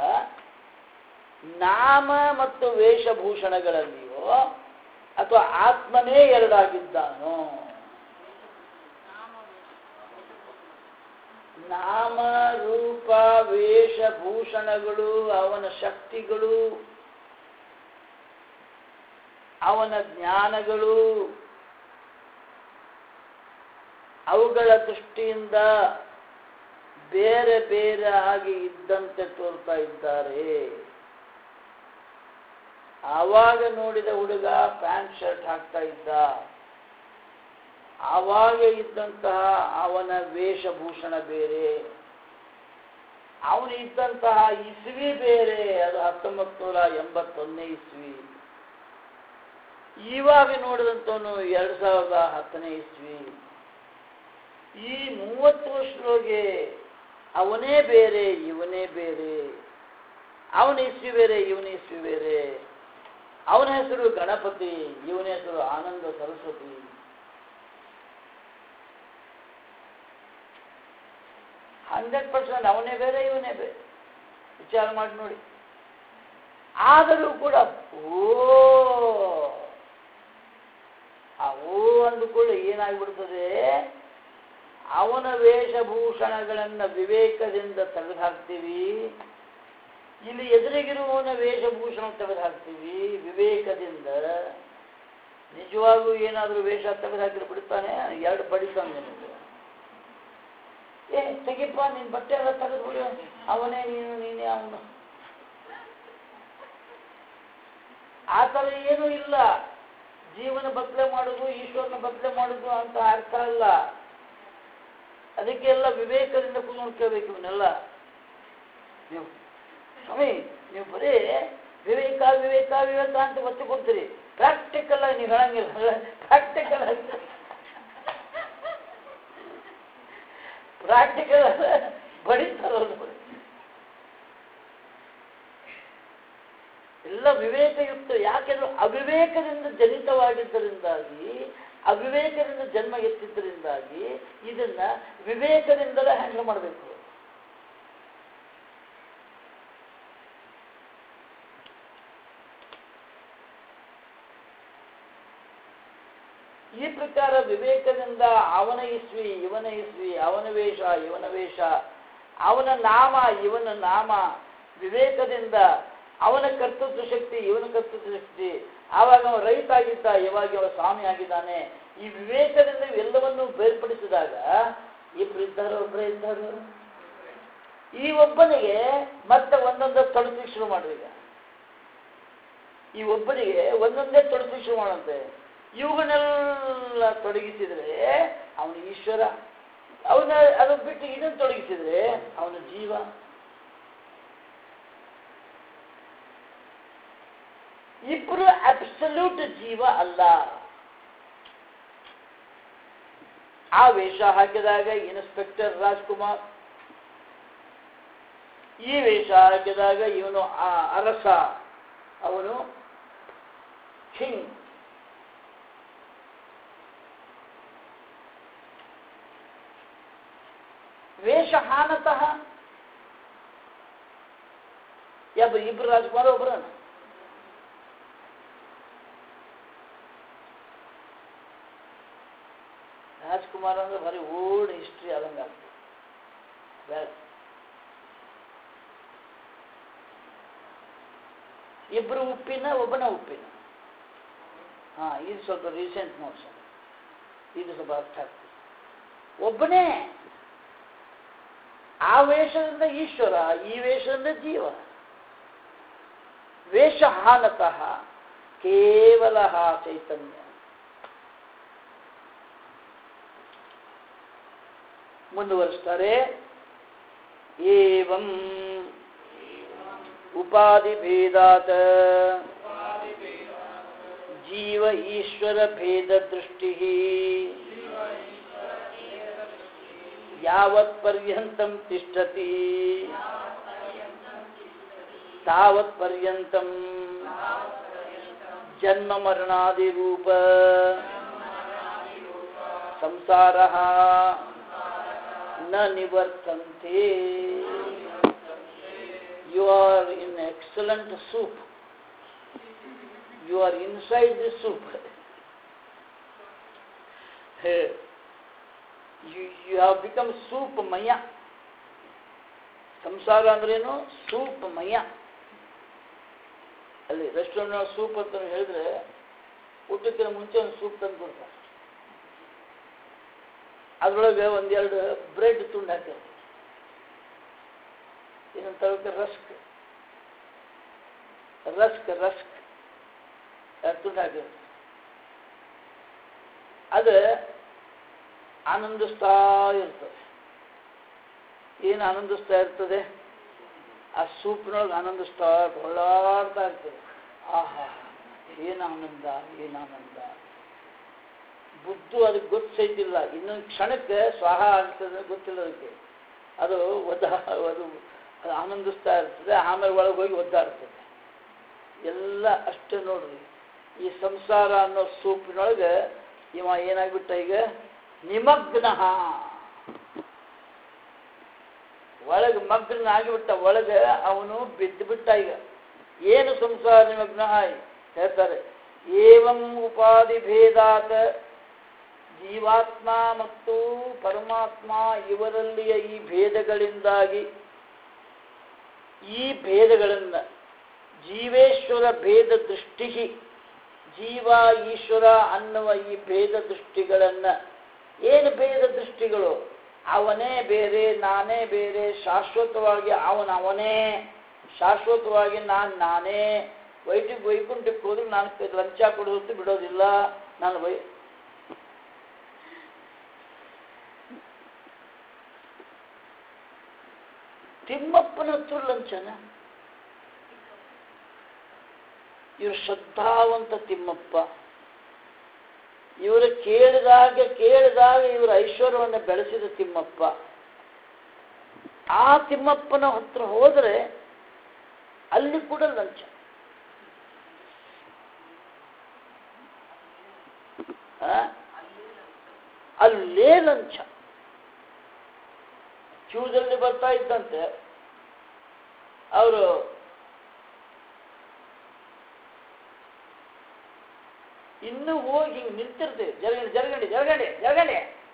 ನಾಮ ಮತ್ತು ವೇಷಭೂಷಣಗಳಲ್ಲಿಯೋ ಅಥವಾ ಆತ್ಮನೇ ಎರಡಾಗಿದ್ದಾನೋ? ನಾಮ ರೂಪ ವೇಷಭೂಷಣಗಳು, ಅವನ ಶಕ್ತಿಗಳು, ಅವನ ಜ್ಞಾನಗಳು, ಅವುಗಳ ದೃಷ್ಟಿಯಿಂದ ಬೇರೆ ಬೇರೆ ಆಗಿ ಇದ್ದಂತೆ ತೋರ್ತಾ ಇದ್ದಾರೆ. ಆವಾಗ ನೋಡಿದ ಹುಡುಗ ಪ್ಯಾಂಟ್ ಶರ್ಟ್ ಹಾಕ್ತಾ ಇದ್ದ, ಆವಾಗ ಇದ್ದಂತಹ ಅವನ ವೇಷಭೂಷಣ ಬೇರೆ, ಅವನು ಇದ್ದಂತಹ ಇಸ್ವಿ ಬೇರೆ, ಅದು 1981ನೇ ಇಸ್ವಿ. ಇವಾಗ ನೋಡಿದಂತವನು 2010ನೇ ಇಸ್ವಿ. ಈ 30 ವರ್ಷದೊಳಗೆ ಅವನೇ ಬೇರೆ, ಇವನೇ ಬೇರೆ. ಅವನ ಇಸ್ವಿ ಬೇರೆ, ಇವನ ಇಸ್ವಿ ಬೇರೆ. ಅವನ ಹೆಸರು ಗಣಪತಿ, ಇವನ ಹೆಸರು ಆನಂದ ಸರಸ್ವತಿ. 100% ಅವನೇ ಬೇರೆ, ಇವನೇ ಬೇರೆ. ವಿಚಾರ ಮಾಡಿ ನೋಡಿ. ಆದರೂ ಕೂಡ ಓ ಅಂದುಕೊಳ್ಳಿ, ಏನಾಗ್ಬಿಡ್ತದೆ? ಅವನ ವೇಷಭೂಷಣಗಳನ್ನು ವಿವೇಕದಿಂದ ತೆಗೆದು ಹಾಕ್ತೀವಿ, ಇಲ್ಲಿ ಎದುರಿಗಿರುವವನ ವೇಷಭೂಷಣ ತೆಗೆದು ಹಾಕ್ತೀವಿ ವಿವೇಕದಿಂದ. ನಿಜವಾಗೂ ಏನಾದರೂ ವೇಷ ತೆಗೆದು ಹಾಕಿ ಬಿಡ್ತಾನೆ? 2 ಬಡಿತಾನೆ ನಿಮಗೆ. ತೆಗಿಪ್ಪ, ನಿನ್ನ ಬಟ್ಟೆ ಎಲ್ಲ ತೆಗೆದ್ಬಿಡು, ಅವನೇ ನೀನು, ನೀನೇ ಅವನು. ಆ ಥರ ಏನೂ ಇಲ್ಲ. ಜೀವನ ಬದಲೆ ಮಾಡೋದು, ಈಶ್ವರನ ಬದಲೆ ಮಾಡೋದು ಅಂತ ಅರ್ಥ ಅಲ್ಲ. ಅದಕ್ಕೆಲ್ಲ ವಿವೇಕದಿಂದ ಕೂತ್ಕೊಳ್ಬೇಕು. ಇವನ್ನೆಲ್ಲ ನೀವು ಸ್ವಾಮಿ, ನೀವು ಬರೀ ವಿವೇಕ ವಿವೇಕ ವಿವೇಕ ಅಂತ ಒತ್ತಿ ಕೊಡ್ತೀರಿ, ಪ್ರಾಕ್ಟಿಕಲ್ ಆಗಿ ನೀವು ಹೇಳಂಗಿಲ್ಲ. ಪ್ರಾಕ್ಟಿಕಲ್ ಆಗಿ ಬಡಿತಾರಲ್ಲ, ಎಲ್ಲ ವಿವೇಕಯುಕ್ತ. ಯಾಕೆಂದ್ರೆ ಅವಿವೇಕದಿಂದ ಜನಿತವಾಗಿದ್ದರಿಂದಾಗಿ, ಅವಿವೇಕದಿಂದ ಜನ್ಮ ಎತ್ತಿದ್ದರಿಂದಾಗಿ ಇದನ್ನ ವಿವೇಕದಿಂದಲೇ ಹ್ಯಾಂಡಲ್ ಮಾಡಬೇಕು. ಈ ಪ್ರಕಾರ ವಿವೇಕದಿಂದ ಅವನ ಇಸ್ವಿ, ಇವನ ಇಸ್ವಿ, ಅವನ ವೇಷ, ಇವನ ವೇಷ, ಅವನ ನಾಮ, ಇವನ ನಾಮ, ವಿವೇಕದಿಂದ ಅವನ ಕರ್ತೃತ್ವ ಶಕ್ತಿ, ಇವನ ಕರ್ತೃತ್ವ ಶಕ್ತಿ. ಆವಾಗ ಅವ ರೈತ ಆಗಿದ್ದ, ಇವಾಗ ಅವ ಸ್ವಾಮಿ ಆಗಿದ್ದಾನೆ. ಈ ವಿವೇಕದಿಂದ ಇವೆಲ್ಲವನ್ನು ಬೇರ್ಪಡಿಸಿದಾಗ ಇಬ್ರು ಇದ್ದಾರೋ, ಒಬ್ಬರೇ ಇದ್ದಾರೋ? ಈ ಒಬ್ಬನಿಗೆ ಮತ್ತೆ ಒಂದೊಂದೇ ತೊಡಸಿ ಶುರು ಮಾಡಿದ. ಈ ಒಬ್ಬನಿಗೆ ಒಂದೊಂದೇ ತೊಡಸಿ ಶುರು ಮಾಡಂತೆ. ಇವುಗಳನ್ನೆಲ್ಲ ತೊಡಗಿಸಿದ್ರೆ ಅವನು ಈಶ್ವರ, ಅವನ ಅದು ಬಿಟ್ಟು ಇದನ್ನು ತೊಡಗಿಸಿದ್ರೆ ಅವನ ಜೀವ. ಇಬ್ಬರು ಅಬ್ಸಲ್ಯೂಟ್ ಜೀವ ಅಲ್ಲ. ಆ ವೇಷ ಹಾಕಿದಾಗ ಇನ್ಸ್ಪೆಕ್ಟರ್ ರಾಜ್ಕುಮಾರ್, ಈ ವೇಷ ಹಾಕಿದಾಗ ಇವನು ಅರಸ, ಅವನು ಕಿಂಗ್. ವೇಷಹಾನತಃ ಇಬ್ರು ರಾಜಕುಮಾರ ಒಬ್ಬರ ರಾಜಕುಮಾರ ಅಂದ್ರೆ ಬರೀ ಓಲ್ಡ್ ಹಿಸ್ಟ್ರಿ ಆದಂಗೆ ಆಗ್ತದೆ. ಬೇಡ, ಇಬ್ಬರು ಉಪ್ಪಿನ ಒಬ್ಬನ ಉಪ್ಪಿನ. ಇದು ಸ್ವಲ್ಪ ರೀಸೆಂಟ್ ನೋಟ್ಸ್, ಇದು ಸ್ವಲ್ಪ ಅರ್ಥ ಆಗ್ತದೆ. ಒಬ್ಬನೇ ಆ ವೇಷದಿಂದ ಈಶ್ವರ, ಈ ವೇಷದಿಂದ ಜೀವ. ವೇಷಹಾನತಃ ಕೇವಲ ಚೈತನ್ಯ. ಮುಂದುವರಿಸ್ತಾರೆ. ಏವಂ ಉಪಾಧಿ ಭೇದಾತ್ ಜೀವ ಈಶ್ವರ ಭೇದ ದೃಷ್ಟಿ ಯಾವತ್ ಪರ್ಯಂತಂ ತಿಷ್ಠತಿ ತಾವತ್ ಪರ್ಯಂತಂ ಜನ್ಮ ಮರಣಾದಿ ರೂಪ ಸಂಸಾರಃ ನ ನಿವರ್ತಂತೆ. You are in excellent soup. You are inside the soup. You have become soup maya. ಸಂಸಾರ ಅಂದ್ರೇನು? ಸೂಪ್ ಮಯ. ಅಲ್ಲಿ ರೆಸ್ಟೋರೆಂಟ್ ಸೂಪ್ ಅಂತ ಹೇಳಿದ್ರೆ ಊಟಕ್ಕಿಂತ ಮುಂಚೆ ಒಂದು ಸೂಪ್ ತಂದು ಕೊಡ್ತಾರೆ. ಅದರೊಳಗೆ ಒಂದೆರಡು ಬ್ರೆಡ್ ತುಂಡು ಹಾಕಿರ್ತಾರೆ, ಇನ್ನೊಂದು ತಳಕ್ಕೆ ರಸ್ಕ್ ತುಂಡು ಹಾಕಿರ್ತಾರೆ. ಅದು ಆನಂದಿಸ್ತಾ ಇರ್ತದೆ. ಏನು ಆನಂದಿಸ್ತಾ ಇರ್ತದೆ? ಆ ಸೂಪ್ನೊಳಗೆ ಆನಂದಿಸ್ತಾ ಹೊಳ್ಳಾಡ್ತಾ ಇರ್ತದೆ. ಆಹಾ, ಏನಾನಂದ ಏನಾನಂದ. ಬುದ್ಧು ಅದಕ್ಕೆ ಗೊತ್ತೈತಿಲ್ಲ, ಇನ್ನೊಂದು ಕ್ಷಣಕ್ಕೆ ಸ್ವಾಹ ಆಗ್ತದೆ ಗೊತ್ತಿಲ್ಲ ಅದಕ್ಕೆ. ಅದು ಅದು ಆನಂದಿಸ್ತಾ ಇರ್ತದೆ, ಆಮೇಲೆ ಒಳಗೆ ಹೋಗಿ ಒದ್ದಾಡ್ತದೆ. ಎಲ್ಲ ಅಷ್ಟೇ ನೋಡ್ರಿ. ಈ ಸಂಸಾರ ಅನ್ನೋ ಸೂಪಿನೊಳಗೆ ಇವ ಏನಾಗ್ಬಿಟ್ಟ ಈಗ? ನಿಮಗ್ನ. ಒಳಗೆ ಮಗ್ನ ಆಗಿಬಿಟ್ಟ, ಒಳಗೆ ಅವನು ಬಿದ್ದು ಬಿಟ್ಟ. ಈಗ ಏನು ಸಂಸಾರ ನಿಮಗ್ನ ಹೇಳ್ತಾರೆ. ಏವಂ ಉಪಾಧಿ ಭೇದಾತ ಜೀವಾತ್ಮ ಮತ್ತು ಪರಮಾತ್ಮ ಇವರಲ್ಲಿಯ ಈ ಭೇದಗಳಿಂದಾಗಿ, ಈ ಭೇದಗಳನ್ನು ಜೀವೇಶ್ವರ ಭೇದ ದೃಷ್ಟಿ, ಜೀವ ಈಶ್ವರ ಅನ್ನುವ ಈ ಭೇದ ದೃಷ್ಟಿಗಳನ್ನು, ಏನು ಭೇದ ದೃಷ್ಟಿಗಳು? ಅವನೇ ಬೇರೆ, ನಾನೇ ಬೇರೆ, ಶಾಶ್ವತವಾಗಿ ಅವನೇ, ಶಾಶ್ವತವಾಗಿ ನಾನೇ. ವೈಕುಂಠಕ್ಕೆ ಹೋದ್ರೆ ನಾನು ಲಂಚ ಕೊಡೋದು ಬಿಡೋದಿಲ್ಲ. ನಾನು ತಿಮ್ಮಪ್ಪನ ಹತ್ರ ಲಂಚನ. ಇವರು ಶ್ರದ್ಧಾವಂತ ತಿಮ್ಮಪ್ಪ. ಇವರು ಕೇಳಿದಾಗ ಇವರ ಐಶ್ವರ್ಯವನ್ನು ಬೆಳೆಸಿದ ತಿಮ್ಮಪ್ಪ. ಆ ತಿಮ್ಮಪ್ಪನ ಹತ್ರ ಹೋದರೆ ಅಲ್ಲಿ ಕೂಡ ಲಂಚ. ಅಲ್ಲೇ ಲಂಚ. ಕ್ಯೂದಲ್ಲಿ ಬರ್ತಾ ಇದ್ದಂತೆ ಅವರು ಇನ್ನೂ ಹೋಗಿ ಹಿಂಗೆ ನಿಂತಿರ್ತೇವೆ. ಜರಗಂಡೆ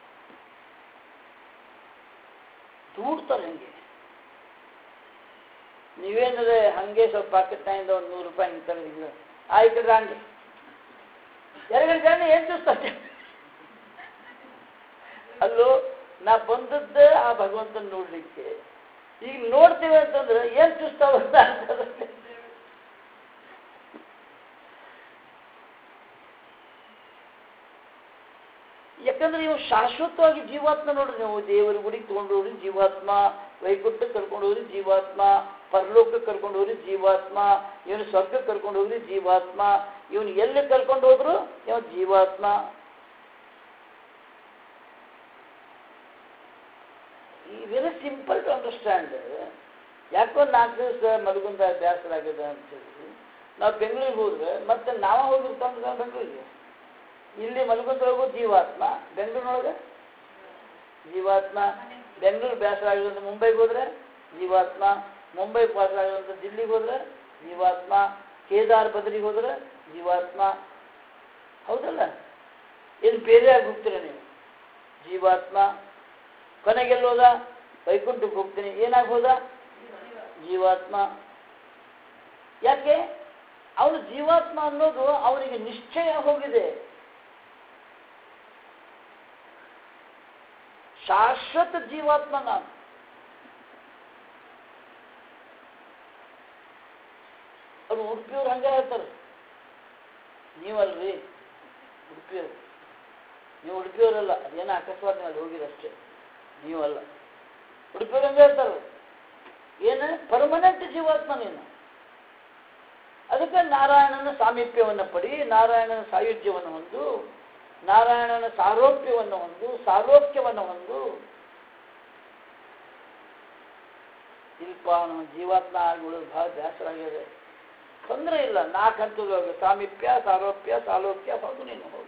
ದೂಡ್ತಾರೆ. ಹಂಗೆ ನೀವೇನಂದ್ರೆ ಹಂಗೆ ಸ್ವಲ್ಪ ಪಾಕೆಟ್ನಿಂದ ಒಂದು 100 ರೂಪಾಯಿ ಹಿಂಗೆ ತೆಗೆದಿಲ್ಲ, ಆಯ್ತು ರಾಂಡಿ ಜರಗಂಡೆ ಏನು ಚೂಸ್ತಾರೆ. ಅಲ್ಲೋ ನಾ ಬಂದದ್ದೇ ಆ ಭಗವಂತನ ನೋಡ್ಲಿಕ್ಕೆ. ಈಗ ನೋಡ್ತೀವಿ ಅಂತಂದ್ರೆ ಏನ್ ಚೂಸ್ತಾವ ಅಂತ ಆಗ್ತದೆ. ಯಾಕಂದ್ರೆ ಇವು ಶಾಶ್ವತವಾಗಿ ಜೀವಾತ್ಮ ನೋಡ್ರಿ. ನೀವು ದೇವರ ಗುಡಿಗೆ ತಗೊಂಡು ಹೋಗ್ರಿ ಜೀವಾತ್ಮ, ವೈಕುಂಠಕ್ಕೆ ಕರ್ಕೊಂಡು ಹೋಗ್ರಿ ಜೀವಾತ್ಮ, ಪರಲೋಕಕ್ಕೆ ಕರ್ಕೊಂಡು ಹೋಗ್ರಿ ಜೀವಾತ್ಮ, ಇವನು ಸ್ವರ್ಗಕ್ಕೆ ಕರ್ಕೊಂಡು ಹೋಗ್ರಿ ಜೀವಾತ್ಮ, ಇವನು ಎಲ್ಲಿ ಕರ್ಕೊಂಡು ಹೋದ್ರು ಇವ ಜೀವಾತ್ಮ. Very simple to understand. ಯಾಕೋ 4 ದಿವಸ ಮಲಗುಂದ ಬೇಸರ ಆಗಿದೆ ಅಂತ ಹೇಳಿ ನಾವು ಬೆಂಗಳೂರಿಗೆ ಹೋದ್ರೆ ಮತ್ತೆ ನಾವ ಹೋಗಿರ್ತಾವ ಬೆಂಗಳೂರಿಗೆ. ಇಲ್ಲಿ ಮಲಗುಂದೊಳಗೂ ಜೀವಾತ್ಮ, ಬೆಂಗಳೂರಿನೊಳಗೆ ಜೀವಾತ್ಮ. ಬೆಂಗಳೂರು ಬೇಸರ ಆಗಿರೋದು ಮುಂಬೈಗೆ ಹೋದ್ರೆ ಜೀವಾತ್ಮ. ಮುಂಬೈ ಬೇಸರ ಆಗಿರೋದು ದಿಲ್ಲಿಗೆ ಹೋದ್ರೆ ಜೀವಾತ್ಮ. ಕೇದಾರ್ ಬದ್ರಿಗೆ ಹೋದ್ರೆ ಜೀವಾತ್ಮ. ಹೌದಲ್ಲ? ಏನು ಬೇರೆ ಆಗಿ ಹೋಗ್ತೀರ ನೀವು? ಜೀವಾತ್ಮ. ಕೊನೆಗೆಲ್ಲೋದ? ವೈಕುಂಠಕ್ಕೆ ಹೋಗ್ತೀನಿ. ಏನಾಗಿ ಹೋದ? ಜೀವಾತ್ಮ. ಯಾಕೆ? ಅವನು ಜೀವಾತ್ಮ ಅನ್ನೋದು ಅವನಿಗೆ ನಿಶ್ಚಯ ಹೋಗಿದೆ. ಶಾಶ್ವತ ಜೀವಾತ್ಮ ನಾನು. ಅವ್ರು ಉಡುಪಿಯವ್ರು ಹಂಗೆ ಹೇಳ್ತಾರೆ. ನೀವಲ್ರಿ ಉಡುಪಿಯವರು. ನೀವು ಉಡುಪಿಯವರಲ್ಲ, ಅದೇನೋ ಅಕಸ್ಮಾತ್ ನೀವು ಅಲ್ಲಿ ಹೋಗಿರಷ್ಟೇ, ನೀವಲ್ಲ. ಉಡುಪಿಯವ್ರು ಹಂಗೆ ಹೇಳ್ತಾರೆ. ಏನು ಪರ್ಮನೆಂಟ್ ಜೀವಾತ್ಮ ನೀನು. ಅದಕ್ಕೆ ನಾರಾಯಣನ ಸಾಮೀಪ್ಯವನ್ನು ಪಡಿ, ನಾರಾಯಣನ ಸಾಯುಜ್ಯವನ್ನು ಹೊಂದು, ನಾರಾಯಣನ ಸಾರೋಪ್ಯವನ್ನು ಹೊಂದು, ಸಾರೋಕ್ಯವನ್ನು ಹೊಂದು. ಇಲ್ಪ ನಮ್ಮ ಜೀವಾತ್ಮ ಆಗಿ ಉಳಿದು ಭಾಳ ಬೇಸರ ಆಗಿದೆ. ತೊಂದರೆ ಇಲ್ಲ, 4 ಹಂತದೊಳಗೆ ಸಾಮೀಪ್ಯ, ಸಾರೋಪ್ಯ, ಸಾಲೋಕ್ಯ ಹೋಗು. ನೀನು ಹೋಗು.